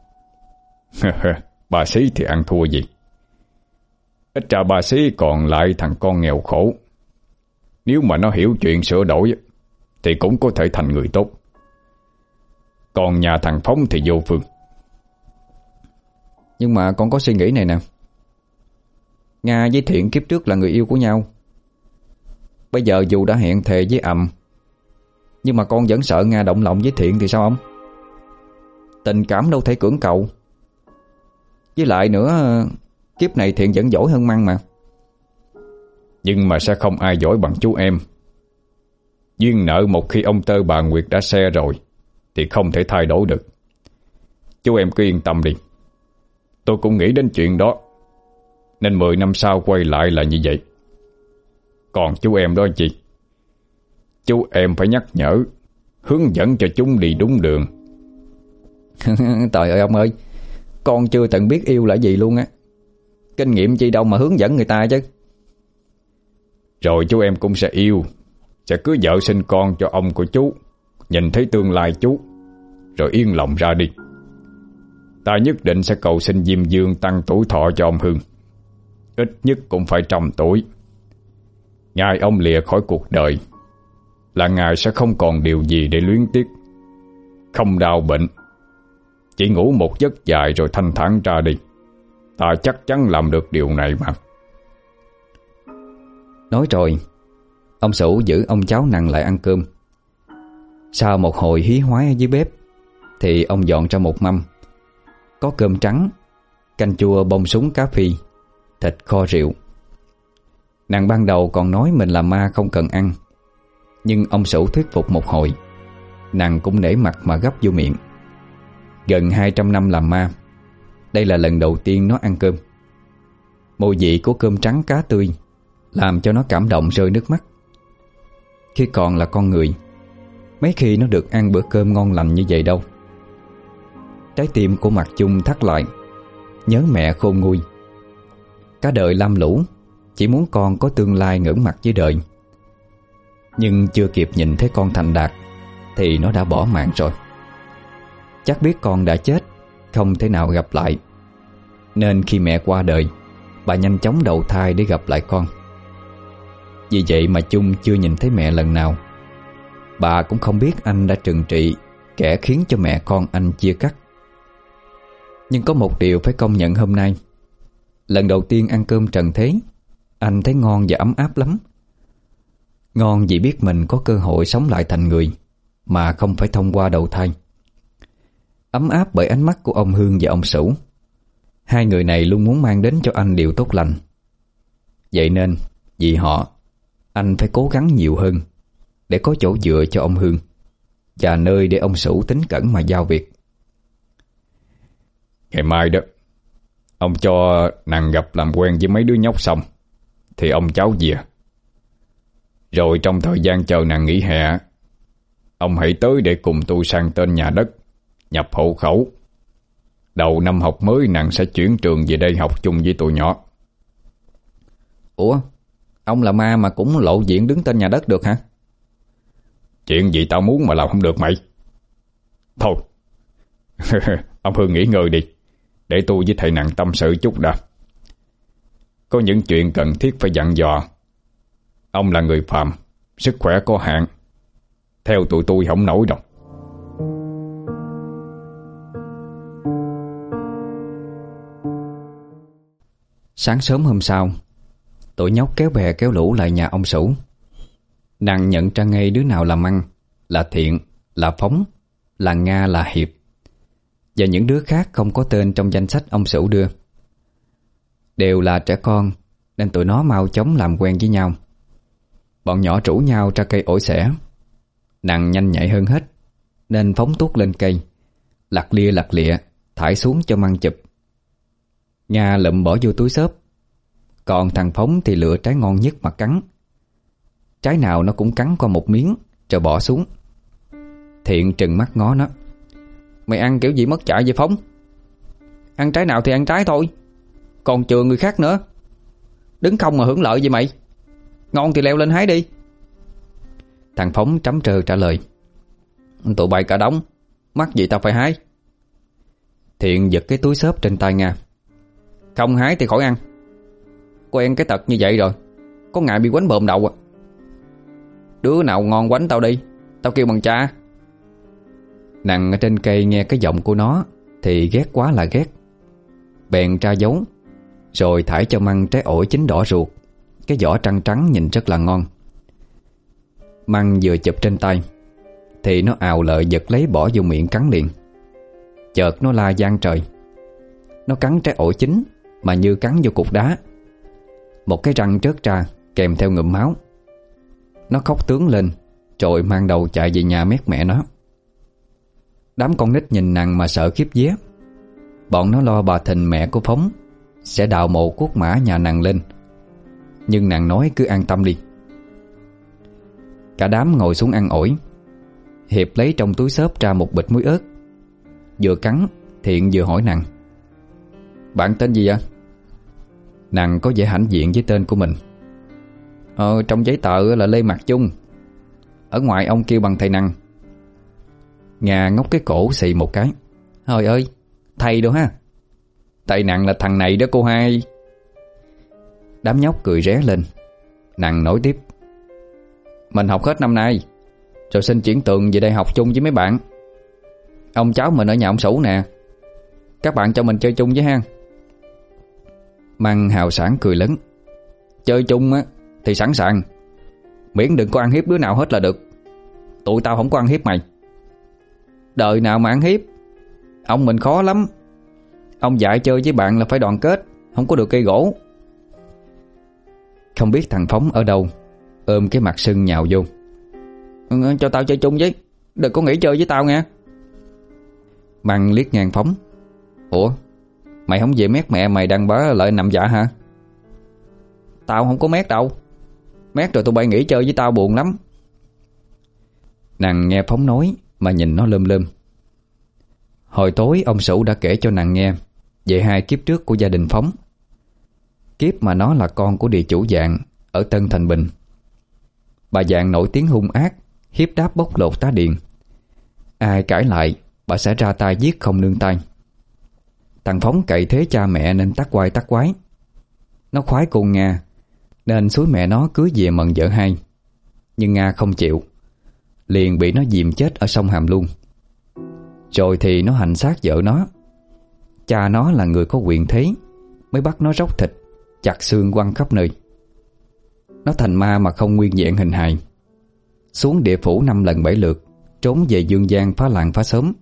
Bà Xí thì ăn thua gì. Ít ra bà Xí còn lại thằng con nghèo khổ. Nếu mà nó hiểu chuyện sửa đổi thì cũng có thể thành người tốt. Còn nhà thằng Phóng thì vô phương. Nhưng mà con có suy nghĩ này nè. Nga với Thiện kiếp trước là người yêu của nhau. Bây giờ dù đã hẹn thề với Ầm, nhưng mà con vẫn sợ Nga động lòng với Thiện thì sao ông? Tình cảm đâu thể cưỡng cầu. Với lại nữa, kiếp này Thiện vẫn giỏi hơn Măng mà. Nhưng mà sẽ không ai giỏi bằng chú em. Duyên nợ một khi ông Tơ bà Nguyệt đã xe rồi thì không thể thay đổi được. Chú em cứ yên tâm đi. Tôi cũng nghĩ đến chuyện đó, nên mười năm sau quay lại là như vậy. Còn chú em đó chị, Chú em phải nhắc nhở, hướng dẫn cho chúng đi đúng đường. Trời ơi ông ơi, con chưa từng biết yêu là gì luôn á. Kinh nghiệm chi đâu mà hướng dẫn người ta chứ. Rồi chú em cũng sẽ yêu, sẽ cưới vợ sinh con cho ông của chú, nhìn thấy tương lai chú, rồi yên lòng ra đi. Ta nhất định sẽ cầu xin Diêm Dương tăng tuổi thọ cho ông Hưng, ít nhất cũng phải trăm tuổi. Ngày ông lìa khỏi cuộc đời là ngài sẽ không còn điều gì để luyến tiếc, không đau bệnh, chỉ ngủ một giấc dài rồi thanh thản ra đi. Ta chắc chắn làm được điều này mà. Nói rồi, ông Sửu giữ ông cháu Nằng lại ăn cơm. Sau một hồi hí hoái ở dưới bếp thì ông dọn ra một mâm. Có cơm trắng, canh chua bông súng cá phi, thịt kho rượu. Nàng ban đầu còn nói mình là ma không cần ăn, nhưng ông Sửu thuyết phục một hồi, nàng cũng nể mặt mà gấp vô miệng. Gần hai trăm năm làm ma, đây là lần đầu tiên nó ăn cơm. Mùi vị của cơm trắng cá tươi làm cho nó cảm động rơi nước mắt. Khi còn là con người, mấy khi nó được ăn bữa cơm ngon lành như vậy đâu. Trái tim của Mạc Chung thắt lại, nhớ mẹ khôn nguôi. Cả đời lam lũ, chỉ muốn con có tương lai ngẩng mặt với đời. Nhưng chưa kịp nhìn thấy con thành đạt thì nó đã bỏ mạng rồi. Chắc biết con đã chết, không thể nào gặp lại, nên khi mẹ qua đời, bà nhanh chóng đầu thai để gặp lại con. Vì vậy mà Chung chưa nhìn thấy mẹ lần nào. Bà cũng không biết anh đã trừng trị kẻ khiến cho mẹ con anh chia cắt. Nhưng có một điều phải công nhận hôm nay, lần đầu tiên ăn cơm trần thế, anh thấy ngon và ấm áp lắm. Ngon vì biết mình có cơ hội sống lại thành người, mà không phải thông qua đầu thai. Ấm áp bởi ánh mắt của ông Hương và ông Sửu. Hai người này luôn muốn mang đến cho anh điều tốt lành. Vậy nên vì họ, anh phải cố gắng nhiều hơn để có chỗ dựa cho ông Hương và nơi để ông Sửu tín cẩn mà giao việc. Ngày mai đó, ông cho nàng gặp làm quen với mấy đứa nhóc xong thì ông cháu về. Rồi trong thời gian chờ nàng nghỉ hè, ông hãy tới để cùng tôi sang tên nhà đất, nhập hộ khẩu. Đầu năm học mới nàng sẽ chuyển trường về đây học chung với tụi nhỏ. Ủa, ông là ma mà cũng lộ diện đứng tên nhà đất được hả? Chuyện gì tao muốn mà làm không được mày? Thôi, ông Hương nghỉ ngơi đi, để tôi với thầy nàng tâm sự chút đã. Có những chuyện cần thiết phải dặn dò. Ông là người phàm, sức khỏe có hạn, theo tụi tôi không nổi đâu. Sáng sớm hôm sau, tụi nhóc kéo bè kéo lũ lại nhà ông Sửu. Nàng nhận ra ngay đứa nào làm ăn, là Thiện, là Phóng, là Nga, là Hiệp, và những đứa khác không có tên trong danh sách ông Sửu đưa. Đều là trẻ con, nên tụi nó mau chóng làm quen với nhau. Bọn nhỏ rủ nhau ra cây ổi xẻ. Nàng nhanh nhạy hơn hết, nên phóng tuốt lên cây, lặt lia lặt lịa thải xuống cho măng chụp. Nga lụm bỏ vô túi xốp, còn thằng Phóng thì lựa trái ngon nhất mà cắn. Trái nào nó cũng cắn qua một miếng rồi bỏ xuống. Thiện trừng mắt ngó nó. Mày ăn kiểu gì mất chạy vậy Phóng? Ăn trái nào thì ăn trái thôi, còn chừa người khác nữa. Đứng không mà hưởng lợi vậy mày? Ngon thì leo lên hái đi. Thằng Phóng trắm trơ trả lời. Tụi bay cả đống, mắc gì tao phải hái? Thiện giật cái túi xốp trên tay Nga. Không hái thì khỏi ăn. Quen cái tật như vậy rồi, có ngại bị quánh bợm đầu à. Đứa nào ngon quánh tao đi, tao kêu bằng cha. Nàng ở trên cây nghe cái giọng của nó thì ghét quá là ghét. Bèn tra dấu, rồi thải cho măng trái ổi chín đỏ ruột, cái vỏ trắng trắng nhìn rất là ngon. Măng vừa chụp trên tay thì nó ào lợi giật lấy bỏ vô miệng cắn liền. Chợt nó la giang trời. Nó cắn trái ổi chín mà như cắn vô cục đá. Một cái răng trớt ra kèm theo ngụm máu. Nó khóc tướng lên, rồi mang đầu chạy về nhà mét mẹ nó. Đám con nít nhìn nàng mà sợ khiếp vía. Bọn nó lo bà Thìn mẹ của Phóng sẽ đào mộ cuốc mã nhà nàng lên. Nhưng nàng nói cứ an tâm đi. Cả đám ngồi xuống ăn ổi. Hiệp lấy trong túi xốp ra một bịch muối ớt. Vừa cắn Thiện vừa hỏi Nằng: "Bạn tên gì vậy?" Nằng có vẻ hãnh diện với tên của mình. Ờ, trong giấy tờ là Lê Mạc Chung. Ở ngoài ông kêu bằng thầy Nằng. Nga ngóc cái cổ xì một cái: "Trời ơi, thầy đâu ha? Thầy Nằng là thằng này đó cô hai." Đám nhóc cười ré lên. Nằng nói tiếp: "Mình học hết năm nay rồi xin chuyển tường về đây học chung với mấy bạn. Ông cháu mình ở nhà ông Sủ nè. Các bạn cho mình chơi chung với ha." Măng hào sảng cười lớn: "Chơi chung á thì sẵn sàng, miễn đừng có ăn hiếp đứa nào hết là được. Tụi tao không có ăn hiếp mày." "Đời nào mà ăn hiếp? Ông mình khó lắm. Ông dạy chơi với bạn là phải đoàn kết, không có được cây gỗ." Không biết thằng Phóng ở đâu ôm cái mặt sưng nhào vô: ừ, "Cho tao chơi chung với, đừng có nghĩ chơi với tao nghe." Măng liếc ngang Phóng: "Ủa, mày không về mét mẹ mày đang bá lợi nằm dạ hả?" "Tao không có mét đâu. Mét rồi tụi bay nghỉ chơi với tao buồn lắm." Nằng nghe Phóng nói mà nhìn nó lơm lơm. Hồi tối ông Sủ đã kể cho Nằng nghe về hai kiếp trước của gia đình Phóng. Kiếp mà nó là con của địa chủ Dạng ở Tân Thành Bình. Bà Dạng nổi tiếng hung ác, hiếp đáp bóc lột tá điền. Ai cãi lại bà sẽ ra tay giết không nương tay. Thằng Phóng cậy thế cha mẹ nên tắc quai tắc quái. Nó khoái cô Nga nên xúi mẹ nó cưới về mần vợ hai. Nhưng Nga không chịu, liền bị nó dìm chết ở sông Hàm Luông. Rồi thì nó hành xác vợ nó. Cha nó là người có quyền thế mới bắt nó róc thịt, chặt xương quăng khắp nơi. Nó thành ma mà không nguyên vẹn hình hài. Xuống địa phủ năm lần bảy lượt, trốn về dương gian phá làng phá xóm.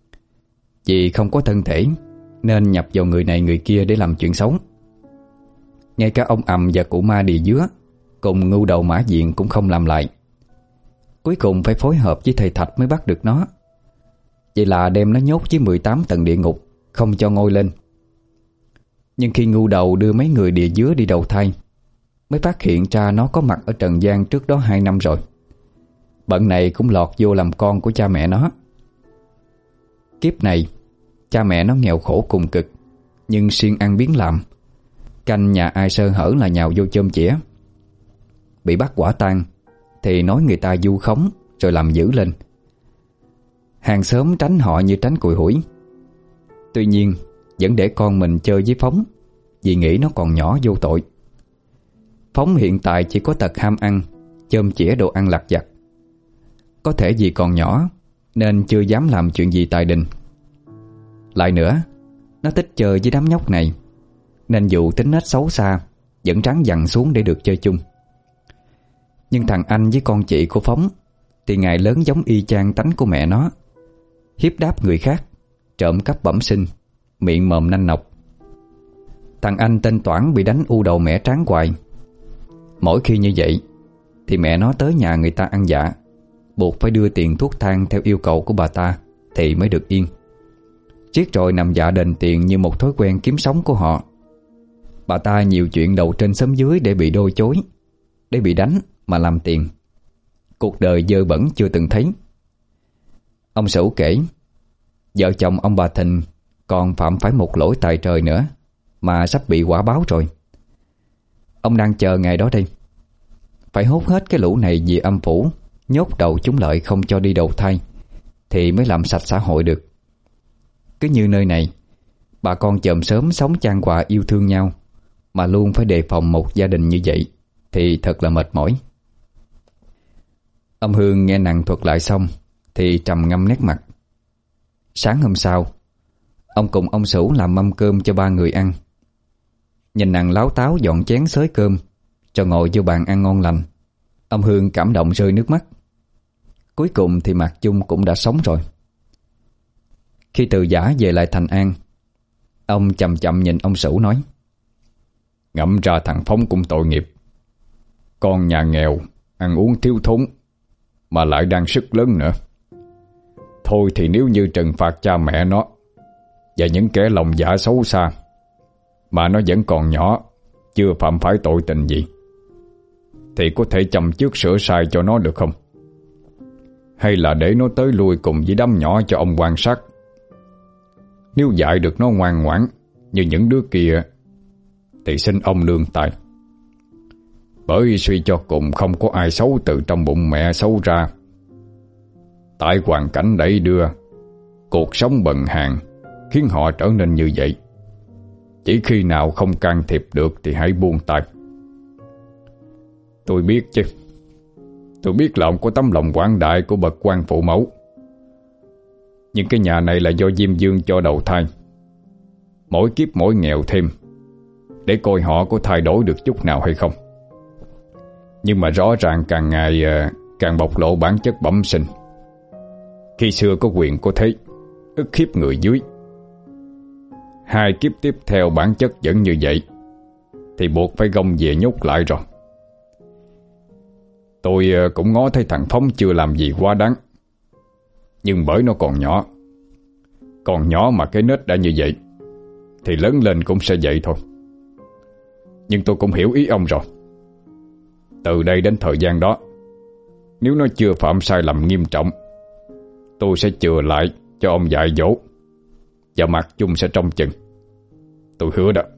Vì không có thân thể nên nhập vào người này người kia để làm chuyện xấu. Ngay cả ông Ầm và cụ ma Địa Dứa cùng Ngưu Đầu Mã Diện cũng không làm lại. Cuối cùng phải phối hợp với thầy Thạch mới bắt được nó. Vậy là đem nó nhốt với mười tám tầng địa ngục, không cho ngôi lên. Nhưng khi Ngưu Đầu đưa mấy người Địa Dứa đi đầu thai, mới phát hiện ra nó có mặt ở trần gian trước đó hai năm rồi. Bận này cũng lọt vô làm con của cha mẹ nó. Kiếp này cha mẹ nó nghèo khổ cùng cực, nhưng siêng ăn biếng làm. Canh nhà ai sơ hở là nhào vô chôm chĩa. Bị bắt quả tang thì nói người ta vu khống rồi làm dữ lên. Hàng xóm tránh họ như tránh cùi hủi. Tuy nhiên vẫn để con mình chơi với Phóng, vì nghĩ nó còn nhỏ vô tội. Phóng hiện tại chỉ có tật ham ăn, chôm chĩa đồ ăn lặt vặt. Có thể vì còn nhỏ nên chưa dám làm chuyện gì tài đình. Lại nữa, nó thích chơi với đám nhóc này, nên dù tính nết xấu xa vẫn ráng dằn xuống để được chơi chung. Nhưng thằng anh với con chị của Phóng thì ngày lớn giống y chang tánh của mẹ nó, hiếp đáp người khác, trộm cắp bẩm sinh, miệng mồm nanh nọc. Thằng anh tên Toản bị đánh u đầu mẻ tráng hoài. Mỗi khi như vậy thì mẹ nó tới nhà người ta ăn dạ, buộc phải đưa tiền thuốc thang theo yêu cầu của bà ta thì mới được yên. Riết rồi nằm dạ đền tiền như một thói quen kiếm sống của họ. Bà ta nhiều chuyện đầu trên xóm dưới để bị đôi chối, để bị đánh mà làm tiền. Cuộc đời dơ bẩn chưa từng thấy. Ông Sửu kể, vợ chồng ông bà Thìn còn phạm phải một lỗi tài trời nữa mà sắp bị quả báo rồi. Ông đang chờ ngày đó đây. Phải hốt hết cái lũ này vì âm phủ nhốt đầu chúng lợi không cho đi đầu thai thì mới làm sạch xã hội được. Cứ như nơi này, bà con chòm xóm sống chan hòa yêu thương nhau mà luôn phải đề phòng một gia đình như vậy thì thật là mệt mỏi. Ông Hương nghe nàng thuật lại xong thì trầm ngâm nét mặt. Sáng hôm sau, ông cùng ông Sửu làm mâm cơm cho ba người ăn. Nhìn nàng láo táo dọn chén xới cơm cho ngồi vô bàn ăn ngon lành, ông Hương cảm động rơi nước mắt. Cuối cùng thì Mạc Chung cũng đã sống rồi. Khi từ Giã về lại Thành An, ông chậm chậm nhìn ông Sửu nói: Ngẫm ra thằng Phóng cũng tội nghiệp. Con nhà nghèo, ăn uống thiếu thốn, mà lại đang sức lớn nữa. Thôi thì nếu như trừng phạt cha mẹ nó và những kẻ lòng dạ xấu xa, mà nó vẫn còn nhỏ, chưa phạm phải tội tình gì, thì có thể chăm trước sửa sai cho nó được không? Hay là để nó tới lui cùng với đám nhỏ cho ông quan sát? Nếu dạy được nó ngoan ngoãn như những đứa kia thì xin ông nương tay. Bởi suy cho cùng không có ai xấu từ trong bụng mẹ xấu ra. Tại hoàn cảnh đẩy đưa, cuộc sống bần hàn khiến họ trở nên như vậy. Chỉ khi nào không can thiệp được thì hãy buông tay. Tôi biết chứ. Tôi biết là ông có tấm lòng quảng đại của bậc quan phụ mẫu. Nhưng cái nhà này là do Diêm Dương cho đầu thai. Mỗi kiếp mỗi nghèo thêm, để coi họ có thay đổi được chút nào hay không. Nhưng mà rõ ràng càng ngày càng bộc lộ bản chất bẩm sinh. Khi xưa có quyền có thế, ức hiếp người dưới. Hai kiếp tiếp theo bản chất vẫn như vậy, thì buộc phải gông về nhốt lại rồi. Tôi cũng ngó thấy thằng Phóng chưa làm gì quá đáng. Nhưng bởi nó còn nhỏ. Còn nhỏ mà cái nết đã như vậy, thì lớn lên cũng sẽ vậy thôi. Nhưng tôi cũng hiểu ý ông rồi. Từ đây đến thời gian đó, nếu nó chưa phạm sai lầm nghiêm trọng, tôi sẽ chừa lại cho ông dạy dỗ, và mặt chung sẽ trông chừng. Tôi hứa đó.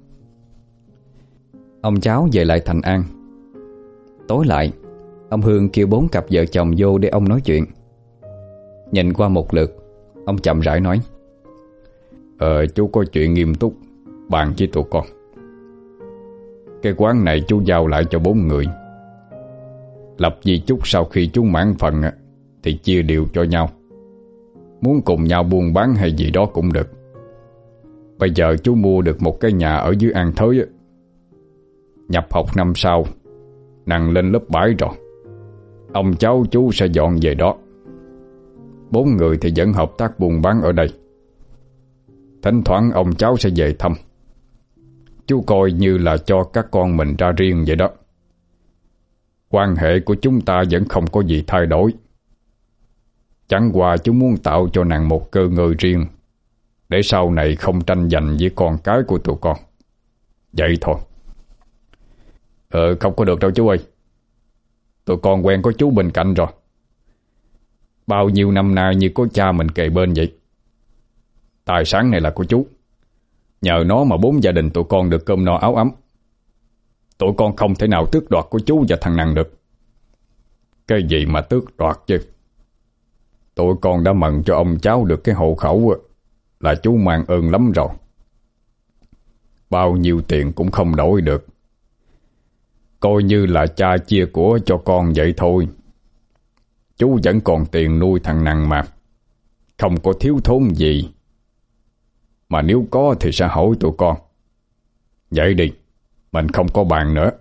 Ông cháu về lại Thành An. Tối lại, ông Hương kêu bốn cặp vợ chồng vô để ông nói chuyện. Nhìn qua một lượt, ông chậm rãi nói: Ờ chú có chuyện nghiêm túc bàn với tụi con. Cái quán này chú giao lại cho bốn người. Lập di chúc sau khi chú mãn phần thì chia đều cho nhau. Muốn cùng nhau buôn bán hay gì đó cũng được. Bây giờ chú mua được một cái nhà ở dưới An Thới. Nhập học năm sau, Năng lên lớp bảy rồi. Ông cháu chú sẽ dọn về đó. Bốn người thì vẫn hợp tác buôn bán ở đây. Thỉnh thoảng ông cháu sẽ về thăm. Chú coi như là cho các con mình ra riêng vậy đó. Quan hệ của chúng ta vẫn không có gì thay đổi. Chẳng qua chú muốn tạo cho nàng một cơ ngơi riêng, để sau này không tranh giành với con cái của tụi con. Vậy thôi. Ờ không có được đâu chú ơi. Tụi con quen có chú bên cạnh rồi. Bao nhiêu năm nay như có cha mình kề bên vậy. Tài sản này là của chú. Nhờ nó mà bốn gia đình tụi con được cơm no áo ấm. Tụi con không thể nào tước đoạt của chú và thằng Năng được. Cái gì mà tước đoạt chứ. Tụi con đã mừng cho ông cháu được cái hộ khẩu là chú mang ơn lắm rồi. Bao nhiêu tiền cũng không đổi được. Coi như là cha chia của cho con vậy thôi. Chú vẫn còn tiền nuôi thằng Năng mà. Không có thiếu thốn gì. Mà nếu có thì sẽ hỏi tụi con. Vậy đi, mình không có bàn nữa.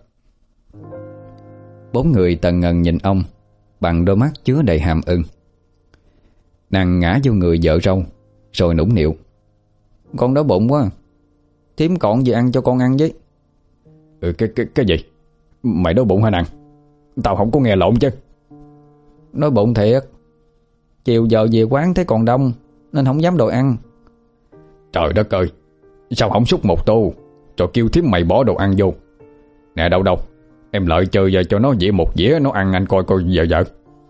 Bốn người tần ngần nhìn ông bằng đôi mắt chứa đầy hàm ưng. Nàng ngã vô người vợ râu, rồi nũng nịu: Con đói bụng quá. Thím còn gì ăn cho con ăn với. Ừ, cái, cái, cái gì? Mày đói bụng hả Năng? Tao không có nghe lộn chứ. Đói bụng thiệt. Chiều giờ về quán thấy còn đông nên không dám đồ ăn. Trời đất ơi, sao không xúc một tô rồi kêu thím mày bỏ đồ ăn vô. Nè đâu đâu, em lợi chơi giờ cho nó dĩa một dĩa nó ăn anh coi coi vợ vợ.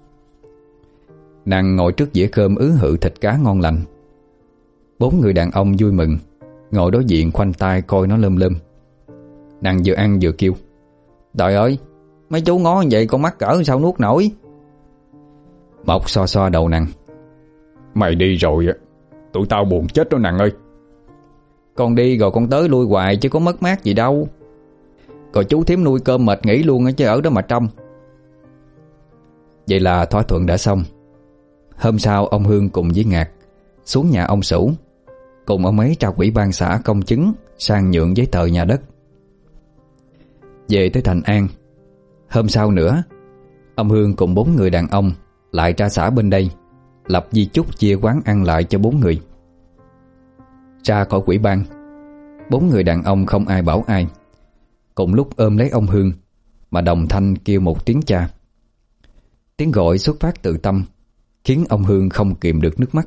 Nàng ngồi trước dĩa cơm ứ hự thịt cá ngon lành. Bốn người đàn ông vui mừng ngồi đối diện khoanh tay coi nó lơm lơm. Nàng vừa ăn vừa kêu: Trời ơi, mấy chú ngó vậy con mắc cỡ sao nuốt nổi. Mộc xoa xoa đầu nàng: Mày đi rồi tụi tao buồn chết đó nàng ơi. Con đi rồi con tới lui hoài chứ có mất mát gì đâu. Còn chú thím nuôi cơm mệt nghỉ luôn chứ ở đó mà trông. Vậy là thỏa thuận đã xong. Hôm sau ông Hương cùng với Ngạc xuống nhà ông Sửu, cùng ông ấy ra ủy ban xã công chứng sang nhượng giấy tờ nhà đất. Về tới Thành An, hôm sau nữa, ông Hương cùng bốn người đàn ông lại ra xã bên đây, lập di chúc chia quán ăn lại cho bốn người. Ra khỏi ủy ban, bốn người đàn ông không ai bảo ai, cùng lúc ôm lấy ông Hương mà đồng thanh kêu một tiếng cha. Tiếng gọi xuất phát từ tâm, khiến ông Hương không kìm được nước mắt.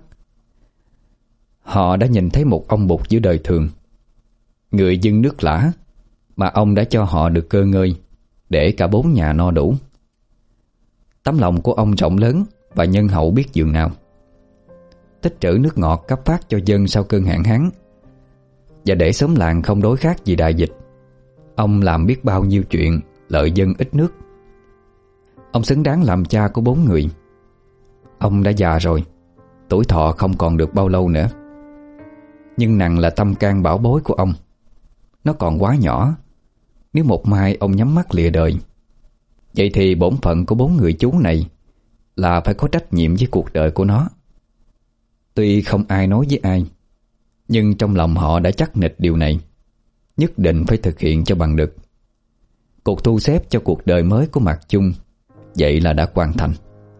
Họ đã nhìn thấy một ông bụt giữa đời thường, người dưng nước lã, mà ông đã cho họ được cơ ngơi, để cả bốn nhà no đủ. Tấm lòng của ông rộng lớn và nhân hậu biết dường nào. Tích trữ nước ngọt cấp phát cho dân sau cơn hạn hán. Và để xóm làng không đối khác gì đại dịch, ông làm biết bao nhiêu chuyện lợi dân ít nước. Ông xứng đáng làm cha của bốn người. Ông đã già rồi, tuổi thọ không còn được bao lâu nữa. Nhưng nằng là tâm can bảo bối của ông. Nó còn quá nhỏ. Nếu một mai ông nhắm mắt lìa đời, vậy thì bổn phận của bốn người chú này là phải có trách nhiệm với cuộc đời của nó. Tuy không ai nói với ai, nhưng trong lòng họ đã chắc nịch điều này, nhất định phải thực hiện cho bằng được. Cuộc thu xếp cho cuộc đời mới của Mạc Chung vậy là đã hoàn thành.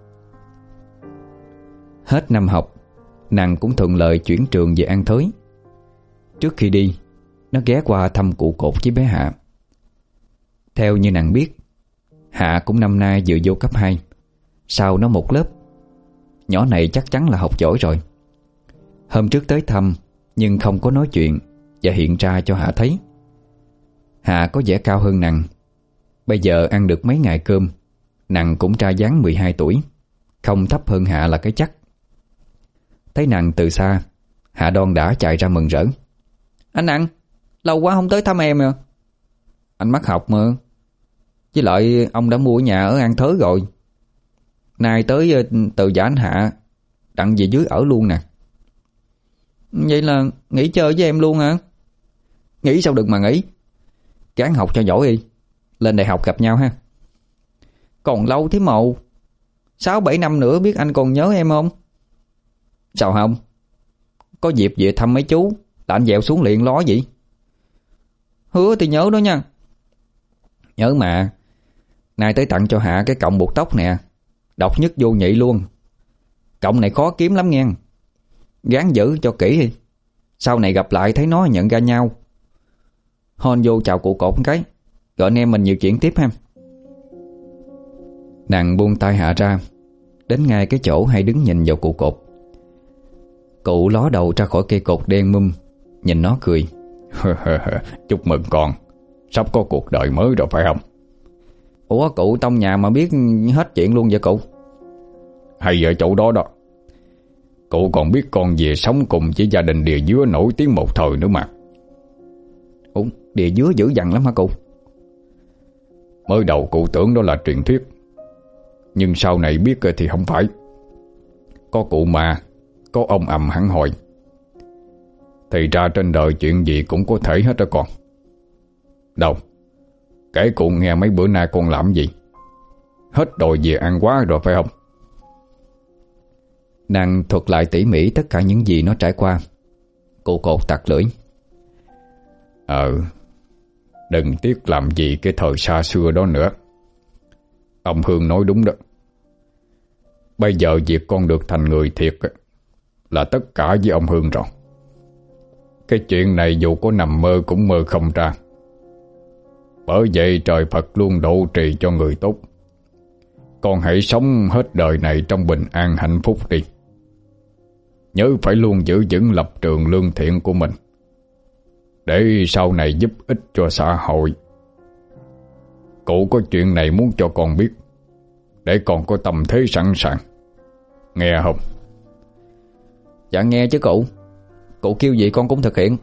Hết năm học, nàng cũng thuận lợi chuyển trường về An Thới. Trước khi đi, nó ghé qua thăm cụ Cột với bé Hạ. Theo như nàng biết, Hạ cũng năm nay vừa vô cấp hai, sau nó một lớp. Nhỏ này chắc chắn là học giỏi rồi. Hôm trước tới thăm nhưng không có nói chuyện và hiện ra cho Hạ thấy. Hạ có vẻ cao hơn nàng. Bây giờ ăn được mấy ngày cơm, nàng cũng ra dáng mười hai tuổi, không thấp hơn Hạ là cái chắc. Thấy nàng từ xa, Hạ đon đã chạy ra mừng rỡ. Anh Năng, lâu quá không tới thăm em à? Anh mắc học mà. Với lại ông đã mua nhà ở An Thới rồi. Nay tới từ giả anh Hạ đặng về dưới ở luôn nè. Vậy là nghỉ chơi với em luôn hả? Nghỉ sao được mà nghỉ. Gắng học cho giỏi đi, lên đại học gặp nhau ha. Còn lâu thế mầu. Sáu bảy năm nữa biết anh còn nhớ em không? Sao không? Có dịp về thăm mấy chú là anh dẹo xuống liền ló vậy. Hứa thì nhớ đó nha. Nhớ mà. Nay tới tặng cho Hạ cái cọng buộc tóc nè, độc nhất vô nhị luôn. Cọng này khó kiếm lắm nghe. Gán giữ cho kỹ đi, sau này gặp lại thấy nó nhận ra nhau. Hôn vô chào cụ Cột một cái, gọi anh em mình nhiều chuyện tiếp ha. Nàng buông tay Hạ ra, đến ngay cái chỗ hay đứng nhìn vào cụ Cột. Cụ ló đầu ra khỏi cây cột đen mum, nhìn nó cười. Chúc mừng con, sắp có cuộc đời mới rồi phải không? Ủa cụ trong nhà mà biết hết chuyện luôn vậy cụ? Hay ở chỗ đó đó. Cụ còn biết con về sống cùng với gia đình Đìa Dứa nổi tiếng một thời nữa mà. Ủa Đìa Dứa dữ dằn lắm hả cụ? Mới đầu cụ tưởng đó là truyền thuyết, nhưng sau này biết thì không phải. Có cụ mà, có ông ầm hẳn hồi. Thì ra trên đời chuyện gì cũng có thể hết đó con. Đâu, kể cụ nghe mấy bữa nay con làm gì. Hết đòi về ăn quá rồi phải không? Nàng thuật lại tỉ mỉ tất cả những gì nó trải qua. Cụ Cột tặc lưỡi. Ờ, đừng tiếc làm gì cái thời xa xưa đó nữa. Ông Hương nói đúng đó. Bây giờ việc con được thành người thiệt là tất cả với ông Hương rồi. Cái chuyện này dù có nằm mơ cũng mơ không ra. Bởi vậy trời Phật luôn độ trì cho người tốt. Con hãy sống hết đời này trong bình an hạnh phúc đi. Nhớ phải luôn giữ vững lập trường lương thiện của mình, để sau này giúp ích cho xã hội. Cụ có chuyện này muốn cho con biết, để con có tâm thế sẵn sàng. Nghe không? Dạ nghe chứ cụ. Cụ kêu gì con cũng thực hiện.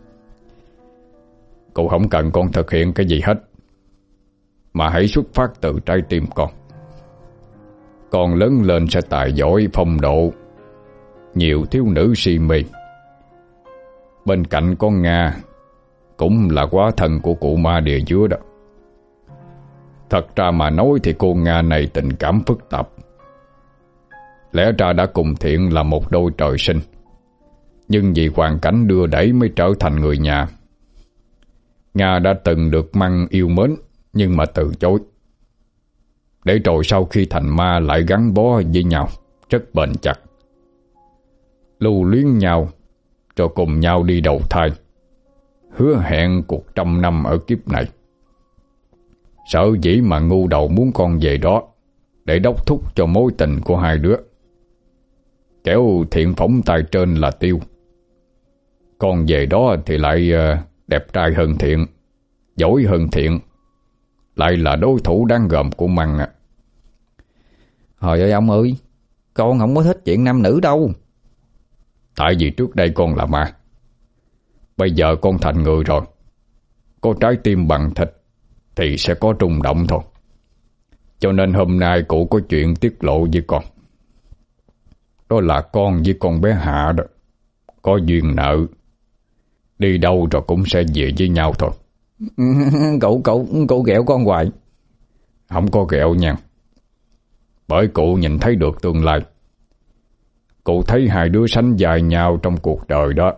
Cụ không cần con thực hiện cái gì hết, mà hãy xuất phát từ trái tim con. Con lớn lên sẽ tài giỏi phong độ, nhiều thiếu nữ si mê. Bên cạnh con Nga cũng là quá thân của cụ Ma Đìa Dứa đó. Thật ra mà nói thì cô Nga này tình cảm phức tạp. Lẽ ra đã cùng Thiện là một đôi trời sinh, nhưng vì hoàn cảnh đưa đẩy mới trở thành người nhà. Nga đã từng được Măng yêu mến, nhưng mà từ chối. Để rồi sau khi thành ma lại gắn bó với nhau rất bền chặt, lưu luyến nhau, rồi cùng nhau đi đầu thai, hứa hẹn cuộc trăm năm ở kiếp này. Sở dĩ mà ngu đầu muốn con về đó để đốc thúc cho mối tình của hai đứa. Kéo Thiện phóng tay trên là tiêu. Con về đó thì lại đẹp trai hơn Thiện, giỏi hơn Thiện, lại là đối thủ đáng gờm của Măng à. Trời ơi ông ơi, con không có thích chuyện nam nữ đâu. Tại vì trước đây con là ma, bây giờ con thành người rồi. Có trái tim bằng thịt thì sẽ có rung động thôi. Cho nên hôm nay cụ có chuyện tiết lộ với con. Đó là con với con bé Hạ đó có duyên nợ, đi đâu rồi cũng sẽ về với nhau thôi. Cậu cậu cậu ghẹo con hoài. Không có ghẹo nha, bởi cụ nhìn thấy được tương lai. Cụ thấy hai đứa sánh dài nhau trong cuộc đời đó.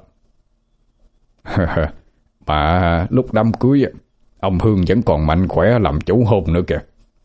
Mà lúc đám cưới ông Hương vẫn còn mạnh khỏe làm chủ hôn nữa kìa.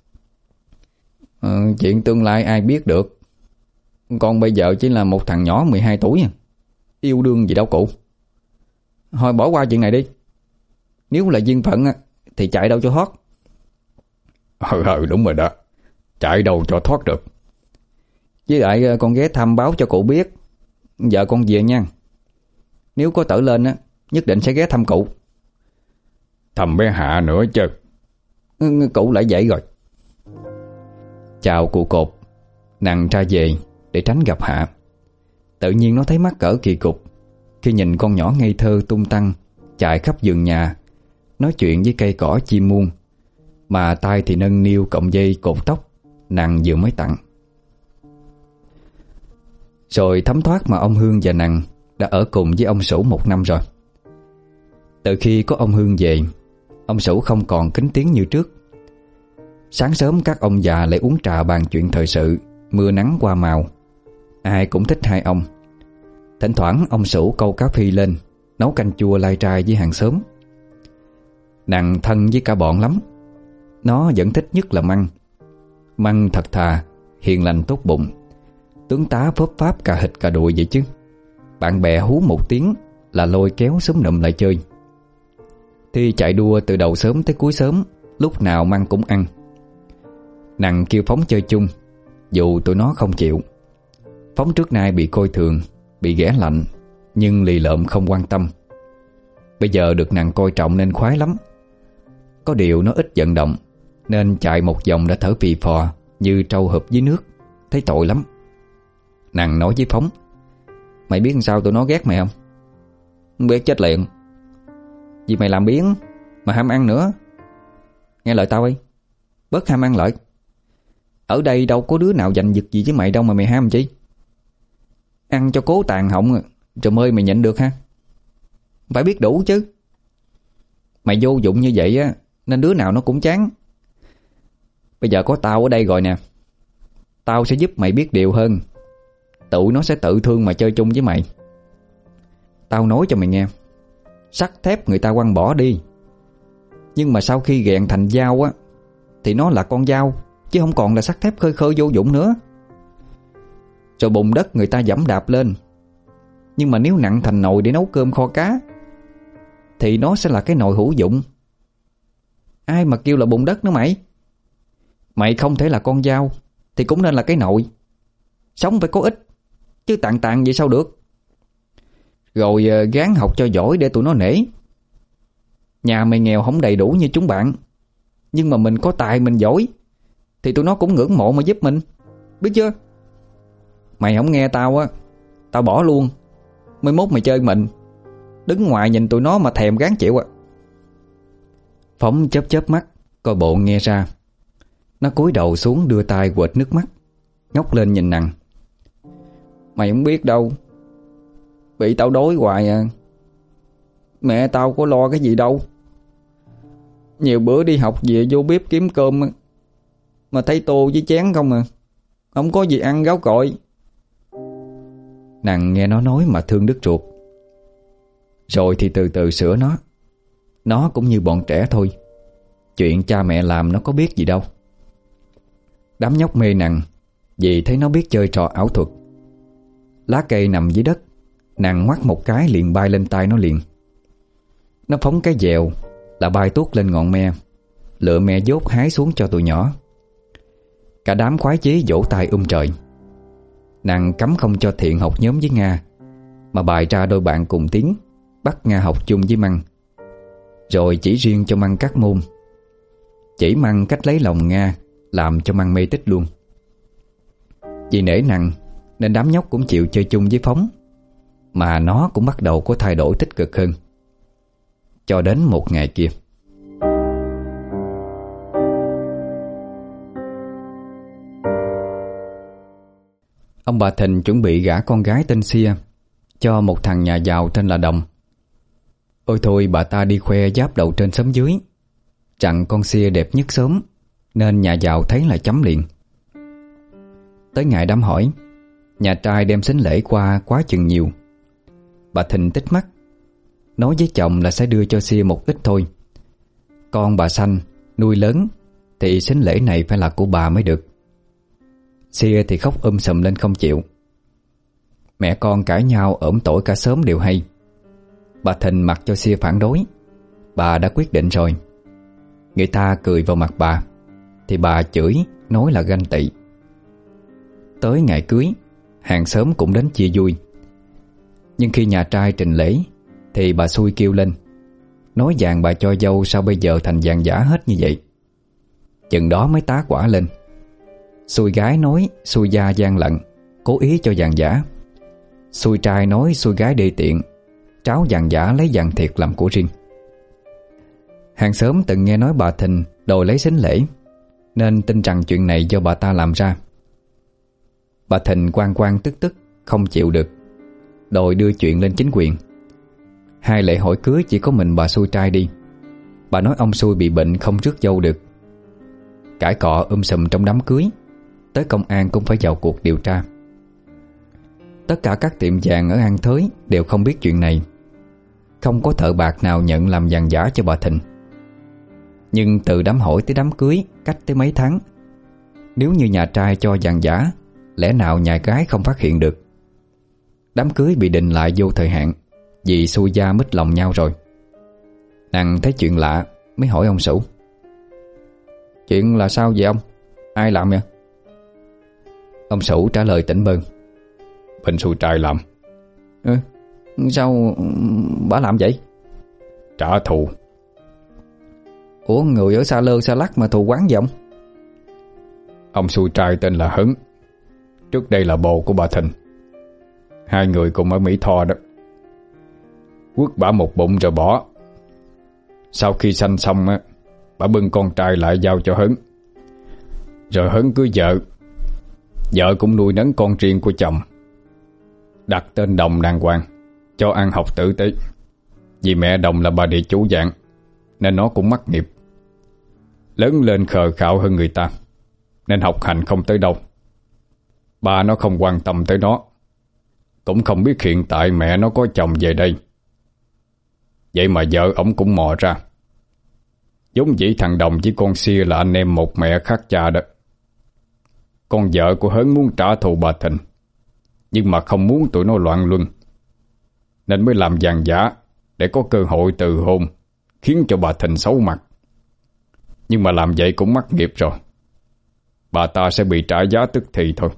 ờ, Chuyện tương lai ai biết được. Con bây giờ chỉ là một thằng nhỏ mười hai tuổi, yêu đương gì đâu cụ. Thôi bỏ qua chuyện này đi. Nếu là duyên phận thì chạy đâu cho thoát. Ừ, ừ đúng rồi đó, chạy đâu cho thoát được. Với lại con ghé thăm báo cho cụ biết vợ con về nha. Nếu có tở lên á, nhất định sẽ ghé thăm cụ. Thăm bé Hạ nữa chứ. ừ, Cụ lại dậy rồi. Chào cụ cột. Nàng ra về để tránh gặp Hạ. Tự nhiên nó thấy mắc cỡ kỳ cục khi nhìn con nhỏ ngây thơ tung tăng chạy khắp vườn nhà, nói chuyện với cây cỏ chim muôn, mà tay thì nâng niu cọng dây cột tóc nàng vừa mới tặng. Rồi thấm thoát mà ông Hương và nàng đã ở cùng với ông Sửu một năm rồi. Từ khi có ông Hương về, ông Sửu không còn kính tiếng như trước. Sáng sớm các ông già lại uống trà bàn chuyện thời sự, mưa nắng qua màu. Ai cũng thích hai ông. Thỉnh thoảng ông Sửu câu cá phi lên, nấu canh chua lai trai với hàng xóm. Nàng thân với cả bọn lắm. Nó vẫn thích nhất là Măng. Măng thật thà, hiền lành tốt bụng, tướng tá phớp pháp cà hịch cà đùi vậy chứ. Bạn bè hú một tiếng là lôi kéo xúm nụm lại chơi. Thi chạy đua từ đầu sớm tới cuối sớm, lúc nào Măng cũng ăn. Nàng kêu Phóng chơi chung, dù tụi nó không chịu. Phóng trước nay bị coi thường, bị ghẻ lạnh, nhưng lì lợm không quan tâm. Bây giờ được nàng coi trọng nên khoái lắm. Có điều nó ít vận động, nên chạy một vòng đã thở phì phò như trâu hụp dưới nước, thấy tội lắm. Nàng nói với Phóng: Mày biết làm sao tụi nó ghét mày không? Không biết chết liền. Vì mày làm biếng mà ham ăn nữa. Nghe lời tao đi, bớt ham ăn lại. Ở đây đâu có đứa nào giành giật gì với mày đâu mà mày ham chi. Ăn cho cố tàn họng rồi mới mày nhịn được ha. Phải biết đủ chứ. Mày vô dụng như vậy á, nên đứa nào nó cũng chán. Bây giờ có tao ở đây rồi nè, tao sẽ giúp mày biết điều hơn. Tụi nó sẽ tự thương mà chơi chung với mày. Tao nói cho mày nghe, sắt thép người ta quăng bỏ đi, nhưng mà sau khi rèn thành dao á, thì nó là con dao, chứ không còn là sắt thép khơi khơi vô dụng nữa. Rồi bùn đất người ta dẫm đạp lên, nhưng mà nếu nặng thành nồi để nấu cơm kho cá, thì nó sẽ là cái nồi hữu dụng. Ai mà kêu là bùn đất nữa mày. Mày không thể là con dao thì cũng nên là cái nồi. Sống phải có ích, chứ tàn tàn vậy sao được. Rồi gán học cho giỏi để tụi nó nể. Nhà mày nghèo không đầy đủ như chúng bạn, nhưng mà mình có tài, mình giỏi, thì tụi nó cũng ngưỡng mộ mà giúp mình, biết chưa? Mày không nghe tao á, tao bỏ luôn. Mới mốt mày chơi mình, đứng ngoài nhìn tụi nó mà thèm gán chịu à. Phóng chớp chớp mắt, coi bộ nghe ra. Nó cúi đầu xuống đưa tay quệt nước mắt, ngóc lên nhìn nàng. Mày không biết đâu, bị tao đói hoài à. Mẹ tao có lo cái gì đâu. Nhiều bữa đi học về vô bếp kiếm cơm mà thấy tô với chén không à, không có gì ăn gáo cội. Nàng nghe nó nói mà thương đứt ruột. Rồi thì từ từ sửa nó. Nó cũng như bọn trẻ thôi, chuyện cha mẹ làm nó có biết gì đâu. Đám nhóc mê nàng vì thấy nó biết chơi trò ảo thuật. Lá cây nằm dưới đất, nàng ngoắt một cái liền bay lên tay nó liền. Nó phóng cái dèo là bay tuốt lên ngọn me, lựa me dốt hái xuống cho tụi nhỏ. Cả đám khoái chí vỗ tay um trời. Nàng cấm không cho Thiện học nhóm với Nga, mà bài ra đôi bạn cùng tiếng, bắt Nga học chung với Măng, rồi chỉ riêng cho Măng các môn. chỉ măng cách lấy lòng Nga, làm cho măng mê tích luôn. Vì nể nang nên đám nhóc cũng chịu chơi chung với Phóng, mà nó cũng bắt đầu có thay đổi tích cực hơn. Cho đến một ngày kia, ông bà Thìn chuẩn bị gả con gái tên Sia cho một thằng nhà giàu tên là Đồng. Ôi thôi, bà ta đi khoe giáp đầu trên xóm dưới, rằng con Sia đẹp nhất xóm, nên nhà giàu thấy là chấm liền. Tới ngày đám hỏi, nhà trai đem sính lễ qua quá chừng nhiều. Bà Thìn tích mắt, nói với chồng là sẽ đưa cho Sia một ít thôi. Con bà sanh nuôi lớn thì sính lễ này phải là của bà mới được. Sia thì khóc um sùm lên không chịu. Mẹ con cãi nhau ổm tỏi cả xóm đều hay. Bà Thìn mặc cho Sia phản đối. Bà đã quyết định rồi. Người ta cười vào mặt bà thì bà chửi, nói là ganh tị. Tới ngày cưới, hàng xóm cũng đến chia vui. Nhưng khi nhà trai trình lễ thì bà xui kêu lên, nói vàng bà cho dâu sao bây giờ thành vàng giả hết như vậy. Chừng đó mới tá quả lên. Xui gái nói xui gia gian lận, cố ý cho vàng giả. Xui trai nói xui gái đê tiện, tráo vàng giả lấy vàng thiệt làm của riêng. Hàng xóm từng nghe nói bà Thìn đòi lấy sính lễ, nên tin rằng chuyện này do bà ta làm ra. Bà Thìn quan quan tức tức không chịu được, đòi đưa chuyện lên chính quyền. Hai lễ hỏi cưới chỉ có mình bà xui trai đi. Bà nói ông xui bị bệnh không rước dâu được. Cãi cọ um sùm trong đám cưới, tới công an cũng phải vào cuộc điều tra. Tất cả các tiệm vàng ở An Thới đều không biết chuyện này. Không có thợ bạc nào nhận làm vàng giả cho bà Thìn. Nhưng từ đám hỏi tới đám cưới cách tới mấy tháng, nếu như nhà trai cho vàng giả, lẽ nào nhà gái không phát hiện được. Đám cưới bị định lại vô thời hạn vì xui gia mít lòng nhau rồi. Nàng thấy chuyện lạ mới hỏi ông Sửu, chuyện là sao vậy ông? Ai làm vậy? Ông Sửu trả lời tỉnh bơ, bên xui trai làm. Ừ, sao bà làm vậy? Trả thù. Ủa, người ở xa lơ xa lắc mà thù quán gì ông? Ông xui trai tên là Hấn, trước đây là bồ của bà Thìn. Hai người cùng ở Mỹ Tho đó. Quất bả một bụng rồi bỏ. Sau khi sanh xong á, bà bưng con trai lại giao cho Hấn. Rồi Hấn cưới vợ. Vợ cũng nuôi nấng con riêng của chồng, đặt tên Đồng đàng hoàng, cho ăn học tử tế. Vì mẹ Đồng là bà địa chủ dạng, nên nó cũng mắc nghiệp. Lớn lên khờ khạo hơn người ta, nên học hành không tới đâu. Ba nó không quan tâm tới nó, cũng không biết hiện tại mẹ nó có chồng về đây. Vậy mà vợ ổng cũng mò ra. Giống dĩ thằng Đồng với con Sia là anh em một mẹ khác cha đó. Con vợ của Hớn muốn trả thù bà Thìn, nhưng mà không muốn tụi nó loạn luân, nên mới làm vàng giả để có cơ hội từ hôn, khiến cho bà Thìn xấu mặt. Nhưng mà làm vậy cũng mắc nghiệp rồi. Bà ta sẽ bị trả giá tức thì thôi.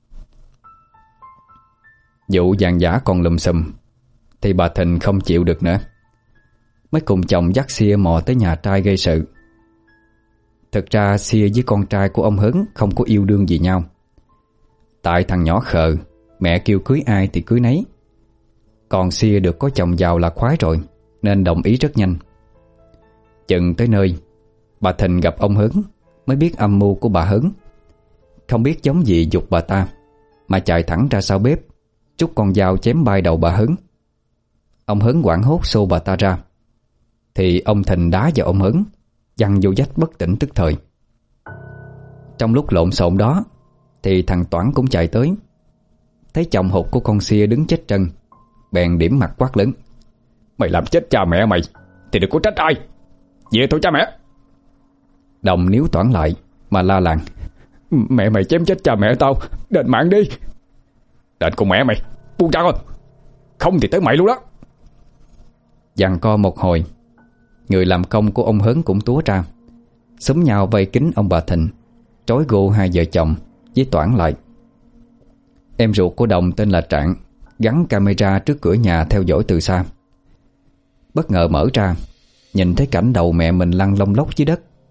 Vụ vàng giả còn lùm xùm thì bà Thìn không chịu được nữa, mới cùng chồng dắt Sia mò tới nhà trai gây sự. Thực ra Sia với con trai của ông Hớn không có yêu đương gì nhau. Tại thằng nhỏ khờ, mẹ kêu cưới ai thì cưới nấy. Còn Sia được có chồng giàu là khoái rồi, nên đồng ý rất nhanh. Chừng tới nơi, bà Thìn gặp ông Hớn mới biết âm mưu của bà Hớn. Không biết giống gì giục bà ta, mà chạy thẳng ra sau bếp, trút con dao chém bay đầu bà Hớn. Ông Hớn hoảng hốt xô bà ta ra, thì ông Thìn đá vào ông Hớn, văng vô vách bất tỉnh tức thời. Trong lúc lộn xộn đó thì thằng Toản cũng chạy tới, thấy chồng hụt của con Sia đứng chết trân, bèn điểm mặt quát lớn: Mày làm chết cha mẹ mày thì đừng có trách ai. Về thôi cha mẹ. Đồng níu Toản lại mà la làng: Mẹ mày chém chết cha mẹ tao, đền mạng đi. Đền con mẹ mày, buông ra con, không thì tới mày luôn đó. Giằng co một hồi, người làm công của ông Hớn cũng túa ra, xúm nhau vây kín ông bà Thìn, trói gô hai vợ chồng với Toản lại. Em ruột của Đồng tên là Trạng gắn camera trước cửa nhà theo dõi từ xa. Bất ngờ mở ra, nhìn thấy cảnh đầu mẹ mình lăn lông lốc dưới đất.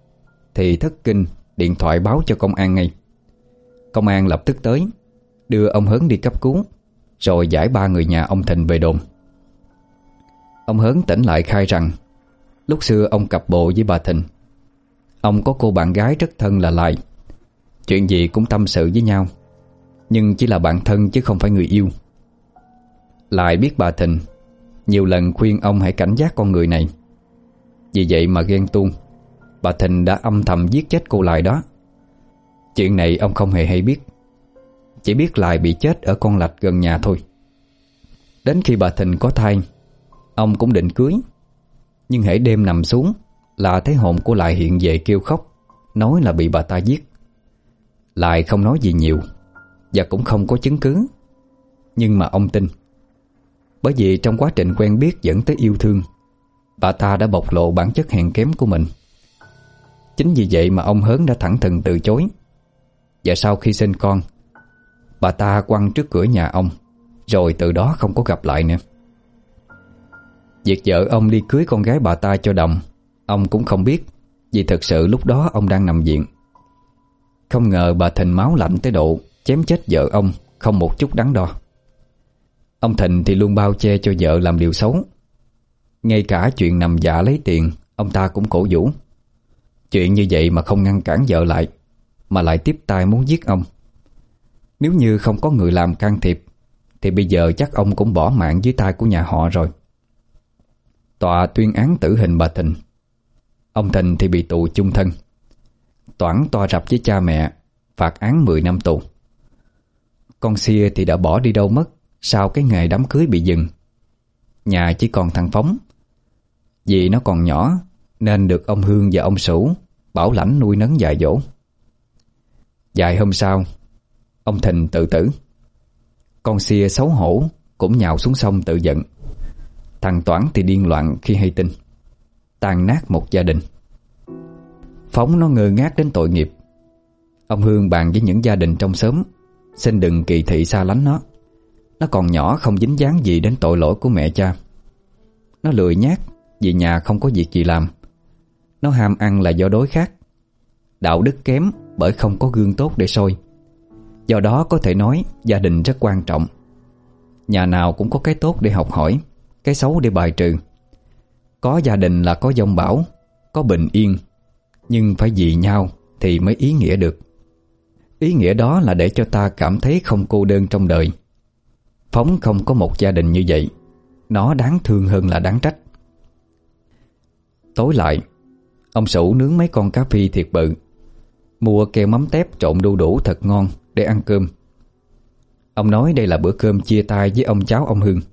thì thất kinh điện thoại báo cho công an ngay. Công an lập tức tới, đưa ông Hớn đi cấp cứu, rồi giải ba người nhà ông Thịnh về đồn. Ông Hớn tỉnh lại khai rằng lúc xưa ông cặp bồ với bà Thịnh. Ông có cô bạn gái rất thân là Lại, chuyện gì cũng tâm sự với nhau, nhưng chỉ là bạn thân chứ không phải người yêu. Lại biết bà Thịnh, nhiều lần khuyên ông hãy cảnh giác con người này. Vì vậy mà ghen tuông, bà Thịnh đã âm thầm giết chết cô Lại đó. Chuyện này ông không hề hay biết, chỉ biết Lại bị chết ở con lạch gần nhà thôi. Đến khi bà Thịnh có thai, ông cũng định cưới, nhưng hễ đêm nằm xuống là thấy hồn của Lại hiện về kêu khóc, nói là bị bà ta giết. Lại không nói gì nhiều và cũng không có chứng cứ, nhưng mà ông tin. Bởi vì trong quá trình quen biết dẫn tới yêu thương, bà ta đã bộc lộ bản chất hèn kém của mình. Chính vì vậy mà ông Hớn đã thẳng thừng từ chối. Và sau khi sinh con, bà ta quăng trước cửa nhà ông, rồi từ đó không có gặp lại nữa. Việc vợ ông đi cưới con gái bà ta cho Đồng, ông cũng không biết, vì thực sự lúc đó ông đang nằm viện. Không ngờ bà Thịnh máu lạnh tới độ chém chết vợ ông không một chút đắn đo. Ông Thịnh thì luôn bao che cho vợ làm điều xấu. Ngay cả chuyện nằm vạ lấy tiền, ông ta cũng cổ vũ. Chuyện như vậy mà không ngăn cản vợ lại, mà lại tiếp tay muốn giết ông. Nếu như không có người làm can thiệp, thì bây giờ chắc ông cũng bỏ mạng dưới tay của nhà họ rồi. Tòa tuyên án tử hình bà Thịnh. Ông Thịnh thì bị tù chung thân. Toản tòa rập với cha mẹ, phạt án mười năm tù. Con Xia thì đã bỏ đi đâu mất sau cái ngày đám cưới bị dừng. Nhà chỉ còn thằng Phóng. Vì nó còn nhỏ nên được ông Hương và ông Sửu bảo lãnh nuôi nấng dạy dỗ. Vài hôm sau, ông Thịnh tự tử. Con Xia xấu hổ cũng nhào xuống sông tự giận. Thằng Toản thì điên loạn khi hay tin, tàn nát một gia đình. Phóng nó ngơ ngác đến tội nghiệp. Ông Hương bàn với những gia đình trong xóm, xin đừng kỳ thị xa lánh nó. Nó còn nhỏ không dính dáng gì đến tội lỗi của mẹ cha. Nó lười nhác vì nhà không có việc gì làm. Nó ham ăn là do đói khát. Đạo đức kém bởi không có gương tốt để soi. Do đó có thể nói gia đình rất quan trọng. Nhà nào cũng có cái tốt để học hỏi, cái xấu để bài trừ. Có gia đình là có dông bão, có bình yên, nhưng phải vì nhau thì mới ý nghĩa được. Ý nghĩa đó là để cho ta cảm thấy không cô đơn trong đời. Phóng không có một gia đình như vậy, nó đáng thương hơn là đáng trách. Tối lại, ông Sửu nướng mấy con cá phi thiệt bự, mua keo mắm tép trộn đu đủ thật ngon để ăn cơm. Ông nói đây là bữa cơm chia tay với ông cháu ông Hương.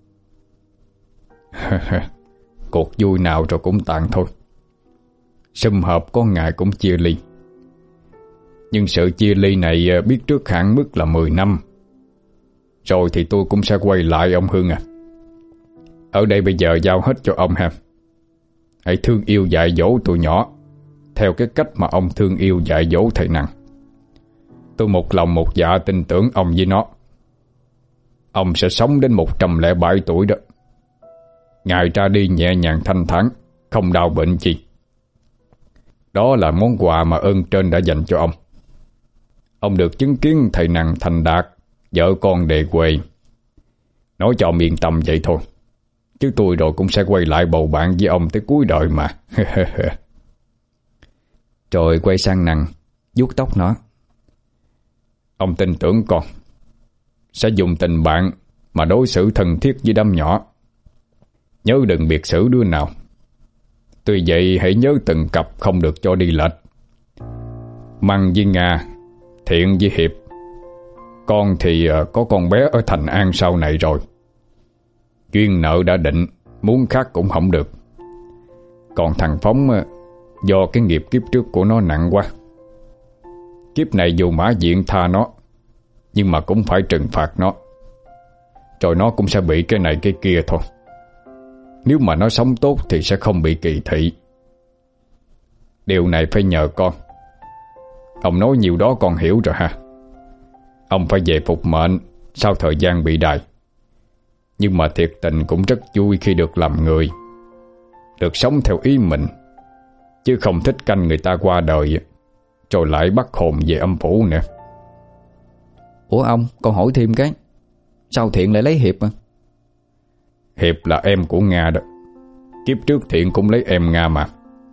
Cuộc vui nào rồi cũng tàn thôi. Sum họp có ngày cũng chia ly. Nhưng sự chia ly này biết trước hạn mức là mười năm. Rồi thì tôi cũng sẽ quay lại ông Hương à. Ở đây bây giờ giao hết cho ông ha. Hãy thương yêu dạy dỗ tụi nhỏ theo cái cách mà ông thương yêu dạy dỗ thầy Năng. Tôi một lòng một dạ tin tưởng ông với nó. Ông sẽ sống đến một trăm lẻ bảy tuổi đó. Ngài ra đi nhẹ nhàng thanh thản, không đau bệnh chi. Đó là món quà mà ơn trên đã dành cho ông. Ông được chứng kiến thầy Năng thành đạt, vợ con đề quê. Nói cho ông yên tâm vậy thôi, chứ tôi rồi cũng sẽ quay lại bầu bạn với ông tới cuối đời mà. Rồi quay sang Năng, vuốt tóc nó. Ông tin tưởng con sẽ dùng tình bạn mà đối xử thân thiết với đám nhỏ. Nhớ đừng biệt xử đứa nào. Tuy vậy hãy nhớ từng cặp không được cho đi lệch. Măng với Nga, Thiện với Hiệp. Con thì có con bé ở Thành An sau này rồi. Duyên nợ đã định, muốn khác cũng không được. Còn thằng Phóng, do cái nghiệp kiếp trước của nó nặng quá. Kiếp này dù Mã Diện tha nó, nhưng mà cũng phải trừng phạt nó. Rồi nó cũng sẽ bị cái này cái kia thôi. Nếu mà nó sống tốt thì sẽ không bị kỳ thị. Điều này phải nhờ con. Ông nói nhiều đó con hiểu rồi ha. Ông phải về phục mệnh sau thời gian bị đày. Nhưng mà thiệt tình cũng rất vui khi được làm người, được sống theo ý mình, chứ không thích canh người ta qua đời. rồi lại bắt hồn về âm phủ nè. Ủa ông, con hỏi thêm cái, sao Thiện lại lấy Hiệp à? Hiệp là em của Nga đó. Kiếp trước Thiện cũng lấy em Nga mà.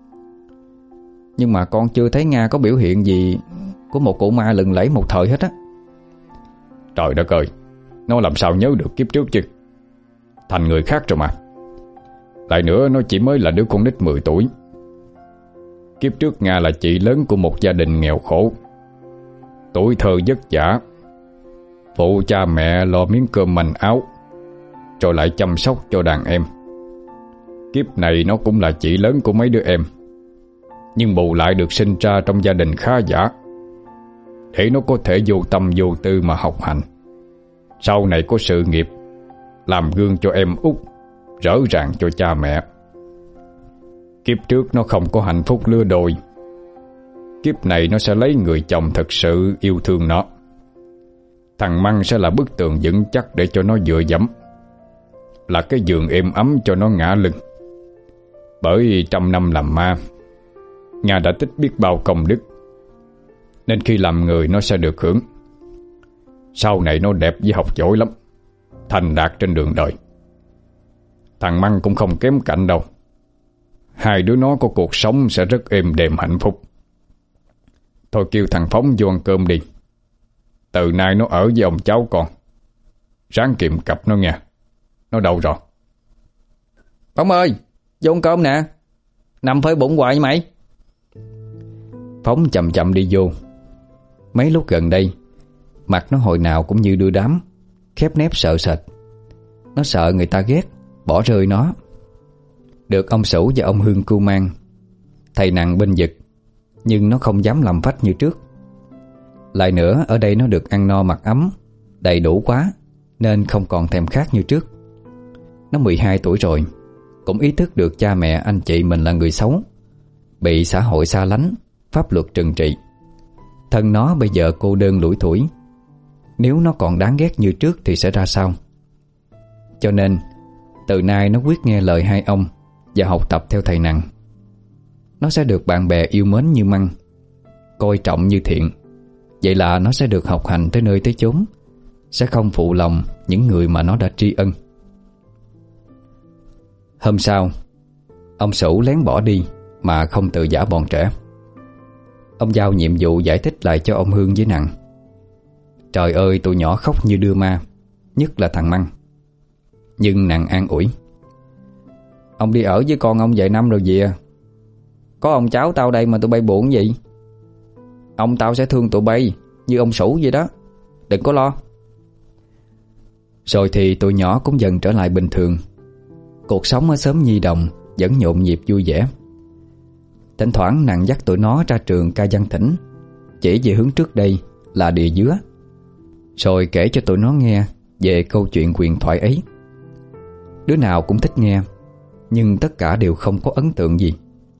Nhưng mà con chưa thấy Nga có biểu hiện gì của một cụ ma lừng lẫy một thời hết á. Trời đất ơi, nó làm sao nhớ được kiếp trước chứ. Thành người khác rồi mà. Lại nữa, nó chỉ mới là đứa con nít mười tuổi. Kiếp trước Nga là chị lớn của một gia đình nghèo khổ, tuổi thơ vất vả, phụ cha mẹ lo miếng cơm manh áo, rồi lại chăm sóc cho đàn em. Kiếp này nó cũng là chị lớn của mấy đứa em, nhưng bù lại được sinh ra trong gia đình khá giả, để nó có thể vô tâm vô tư mà học hành, sau này có sự nghiệp, làm gương cho em út, rõ ràng cho cha mẹ. Kiếp trước nó không có hạnh phúc lứa đôi, kiếp này nó sẽ lấy người chồng thật sự yêu thương nó. Thằng Măng sẽ là bức tường vững chắc để cho nó dựa dẫm, là cái giường êm ấm cho nó ngã lưng. Bởi trăm năm làm ma, Nga đã tích biết bao công đức, nên khi làm người nó sẽ được hưởng. Sau này nó đẹp với học giỏi lắm, thành đạt trên đường đời. Thằng Măng cũng không kém cạnh đâu. Hai đứa nó có cuộc sống sẽ rất êm đềm hạnh phúc. Thôi kêu thằng Phóng vô ăn cơm đi. Từ nay nó ở với ông cháu con. Ráng kiệm cặp nó nha. Nó đâu rồi? Phóng ơi, vô ăn cơm nè. Nằm phơi bụng hoài mày. Phóng chậm chậm đi vô. Mấy lúc gần đây, mặt nó hồi nào cũng như đưa đám, khép nép sợ sệt. Nó sợ người ta ghét, bỏ rơi nó. Được ông Sửu và ông Hương cưu mang, thầy nặng bên giật, nhưng nó không dám làm phách như trước. Lại nữa, ở đây nó được ăn no mặc ấm, đầy đủ quá, nên không còn thèm khát như trước. Nó mười hai tuổi rồi, cũng ý thức được cha mẹ anh chị mình là người xấu, bị xã hội xa lánh, pháp luật trừng trị. Thân nó bây giờ cô đơn lủi thủi, nếu nó còn đáng ghét như trước thì sẽ ra sao? Cho nên từ nay nó quyết nghe lời hai ông và học tập theo thầy Nặng. Nó sẽ được bạn bè yêu mến như Măng, coi trọng như Thiện. Vậy là nó sẽ được học hành tới nơi tới chốn, sẽ không phụ lòng những người mà nó đã tri ân. Hôm sau, ông Sửu lén bỏ đi mà không tự giả bọn trẻ. Ông giao nhiệm vụ giải thích lại cho ông Hương với Nặng. Trời ơi, tụi nhỏ khóc như đưa ma, nhất là thằng Măng. Nhưng Nặng an ủi: Ông đi ở với con ông vài năm rồi về, có ông cháu tao đây mà tụi bay buồn gì. Ông tao sẽ thương tụi bay như ông Sửu vậy đó, đừng có lo. Rồi thì tụi nhỏ cũng dần trở lại bình thường. Cuộc sống ở xóm Nhi Đồng vẫn nhộn nhịp vui vẻ. Thỉnh thoảng Nặng dắt tụi nó ra trường ca văn thỉnh, chỉ về hướng trước đây là địa dứa, rồi kể cho tụi nó nghe về câu chuyện huyền thoại ấy. Đứa nào cũng thích nghe, nhưng tất cả đều không có ấn tượng gì.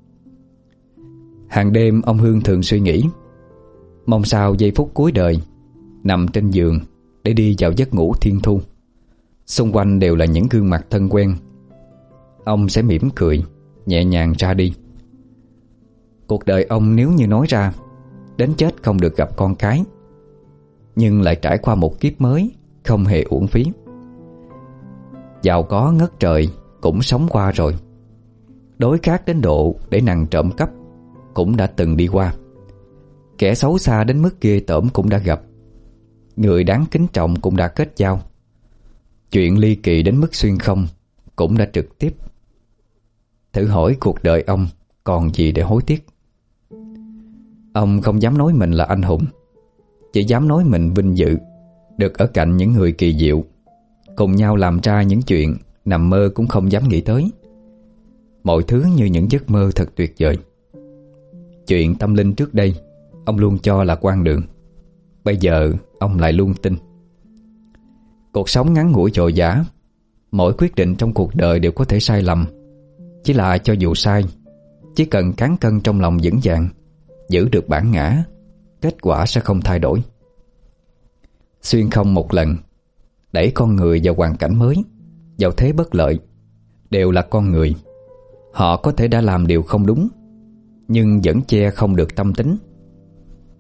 Hàng đêm ông Hương thường suy nghĩ, mong sao giây phút cuối đời, nằm trên giường để đi vào giấc ngủ thiên thu. Xung quanh đều là những gương mặt thân quen. Ông sẽ mỉm cười, nhẹ nhàng ra đi. Cuộc đời ông nếu như nói ra, đến chết không được gặp con cái, nhưng lại trải qua một kiếp mới, không hề uổng phí. Giàu có ngất trời cũng sống qua rồi, đối khát đến độ để nằng trộm cắp cũng đã từng đi qua. Kẻ xấu xa đến mức ghê tởm cũng đã gặp, người đáng kính trọng cũng đã kết giao. Chuyện ly kỳ đến mức xuyên không cũng đã trực tiếp. Thử hỏi cuộc đời ông còn gì để hối tiếc. Ông không dám nói mình là anh hùng, chỉ dám nói mình vinh dự được ở cạnh những người kỳ diệu, cùng nhau làm ra những chuyện nằm mơ cũng không dám nghĩ tới. Mọi thứ như những giấc mơ thật tuyệt vời. Chuyện tâm linh trước đây ông luôn cho là quan đường, bây giờ ông lại luôn tin. Cuộc sống ngắn ngủi dội dã, mỗi quyết định trong cuộc đời đều có thể sai lầm. Chỉ là cho dù sai, chỉ cần cán cân trong lòng vững vàng, giữ được bản ngã, kết quả sẽ không thay đổi. Xuyên không một lần, đẩy con người vào hoàn cảnh mới, vào thế bất lợi, đều là con người. Họ có thể đã làm điều không đúng, nhưng vẫn che không được tâm tính.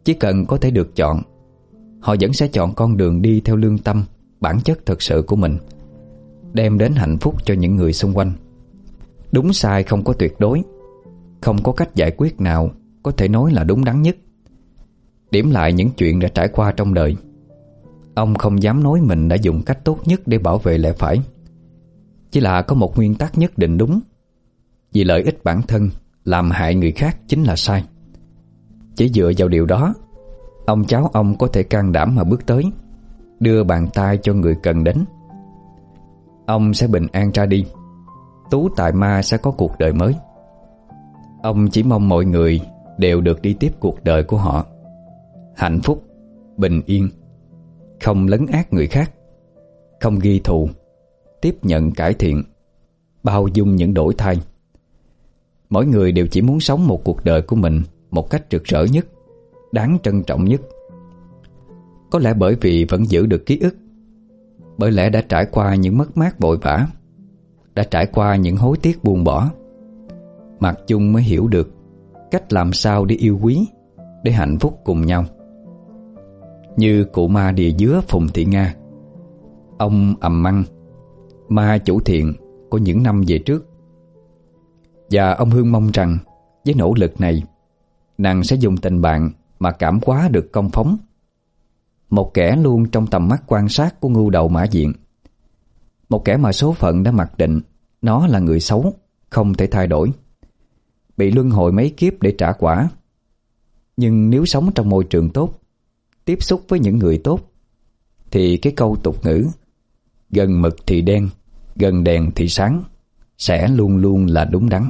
Chỉ cần có thể được chọn, họ vẫn sẽ chọn con đường đi theo lương tâm, bản chất thực sự của mình, đem đến hạnh phúc cho những người xung quanh. Đúng sai không có tuyệt đối, không có cách giải quyết nào có thể nói là đúng đắn nhất. Điểm lại những chuyện đã trải qua trong đời, ông không dám nói mình đã dùng cách tốt nhất để bảo vệ lẽ phải. Chỉ là có một nguyên tắc nhất định đúng: vì lợi ích bản thân, làm hại người khác chính là sai. Chỉ dựa vào điều đó, ông cháu ông có thể can đảm mà bước tới, đưa bàn tay cho người cần đến. Ông sẽ bình an ra đi, Tú Tài Ma sẽ có cuộc đời mới. Ông chỉ mong mọi người đều được đi tiếp cuộc đời của họ, hạnh phúc, bình yên, không lấn át người khác, không ghi thù, tiếp nhận cải thiện, bao dung những đổi thay. Mỗi người đều chỉ muốn sống một cuộc đời của mình một cách rực rỡ nhất, đáng trân trọng nhất. Có lẽ bởi vì vẫn giữ được ký ức, bởi lẽ đã trải qua những mất mát vội vã, đã trải qua những hối tiếc buông bỏ, Mạc Chung mới hiểu được cách làm sao để yêu quý, để hạnh phúc cùng nhau. Như cụ ma đìa dứa Phùng Thị Nga, ông ầm măng, ma chủ thiện của những năm về trước. Và ông Hương mong rằng với nỗ lực này, nàng sẽ dùng tình bạn mà cảm hóa được Công Phóng, một kẻ luôn trong tầm mắt quan sát của Ngưu Đầu Mã Diện, một kẻ mà số phận đã mặc định nó là người xấu, không thể thay đổi, bị luân hồi mấy kiếp để trả quả. Nhưng nếu sống trong môi trường tốt, tiếp xúc với những người tốt, thì cái câu tục ngữ gần mực thì đen, gần đèn thì sáng sẽ luôn luôn là đúng đắn.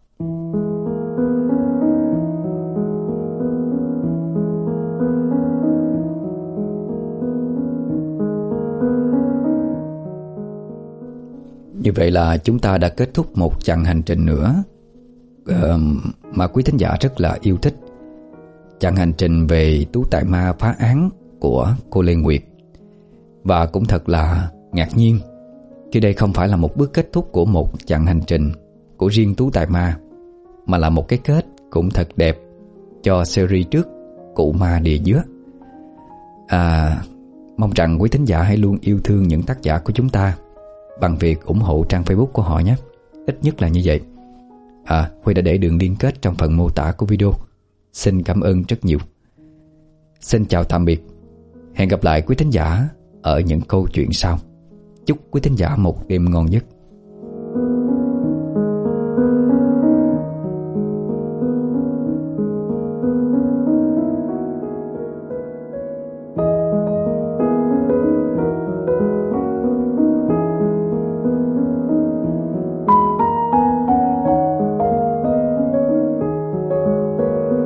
Như vậy là chúng ta đã kết thúc một chặng hành trình nữa uh, mà quý thính giả rất là yêu thích. Chặng hành trình về Tú Tài Ma phá án của cô Lê Nguyệt. Và cũng thật là ngạc nhiên khi đây không phải là một bước kết thúc của một chặng hành trình của riêng Tú Tài Ma, mà là một cái kết cũng thật đẹp cho series trước Cụ Ma Đìa Dứa. à, Mong rằng quý thính giả hãy luôn yêu thương những tác giả của chúng ta bằng việc ủng hộ trang Facebook của họ nhé. Ít nhất là như vậy. à, Huy đã để đường liên kết trong phần mô tả của video. Xin cảm ơn rất nhiều. Xin chào tạm biệt. Hẹn gặp lại quý thính giả ở những câu chuyện sau. Chúc quý thính giả một đêm ngon giấc.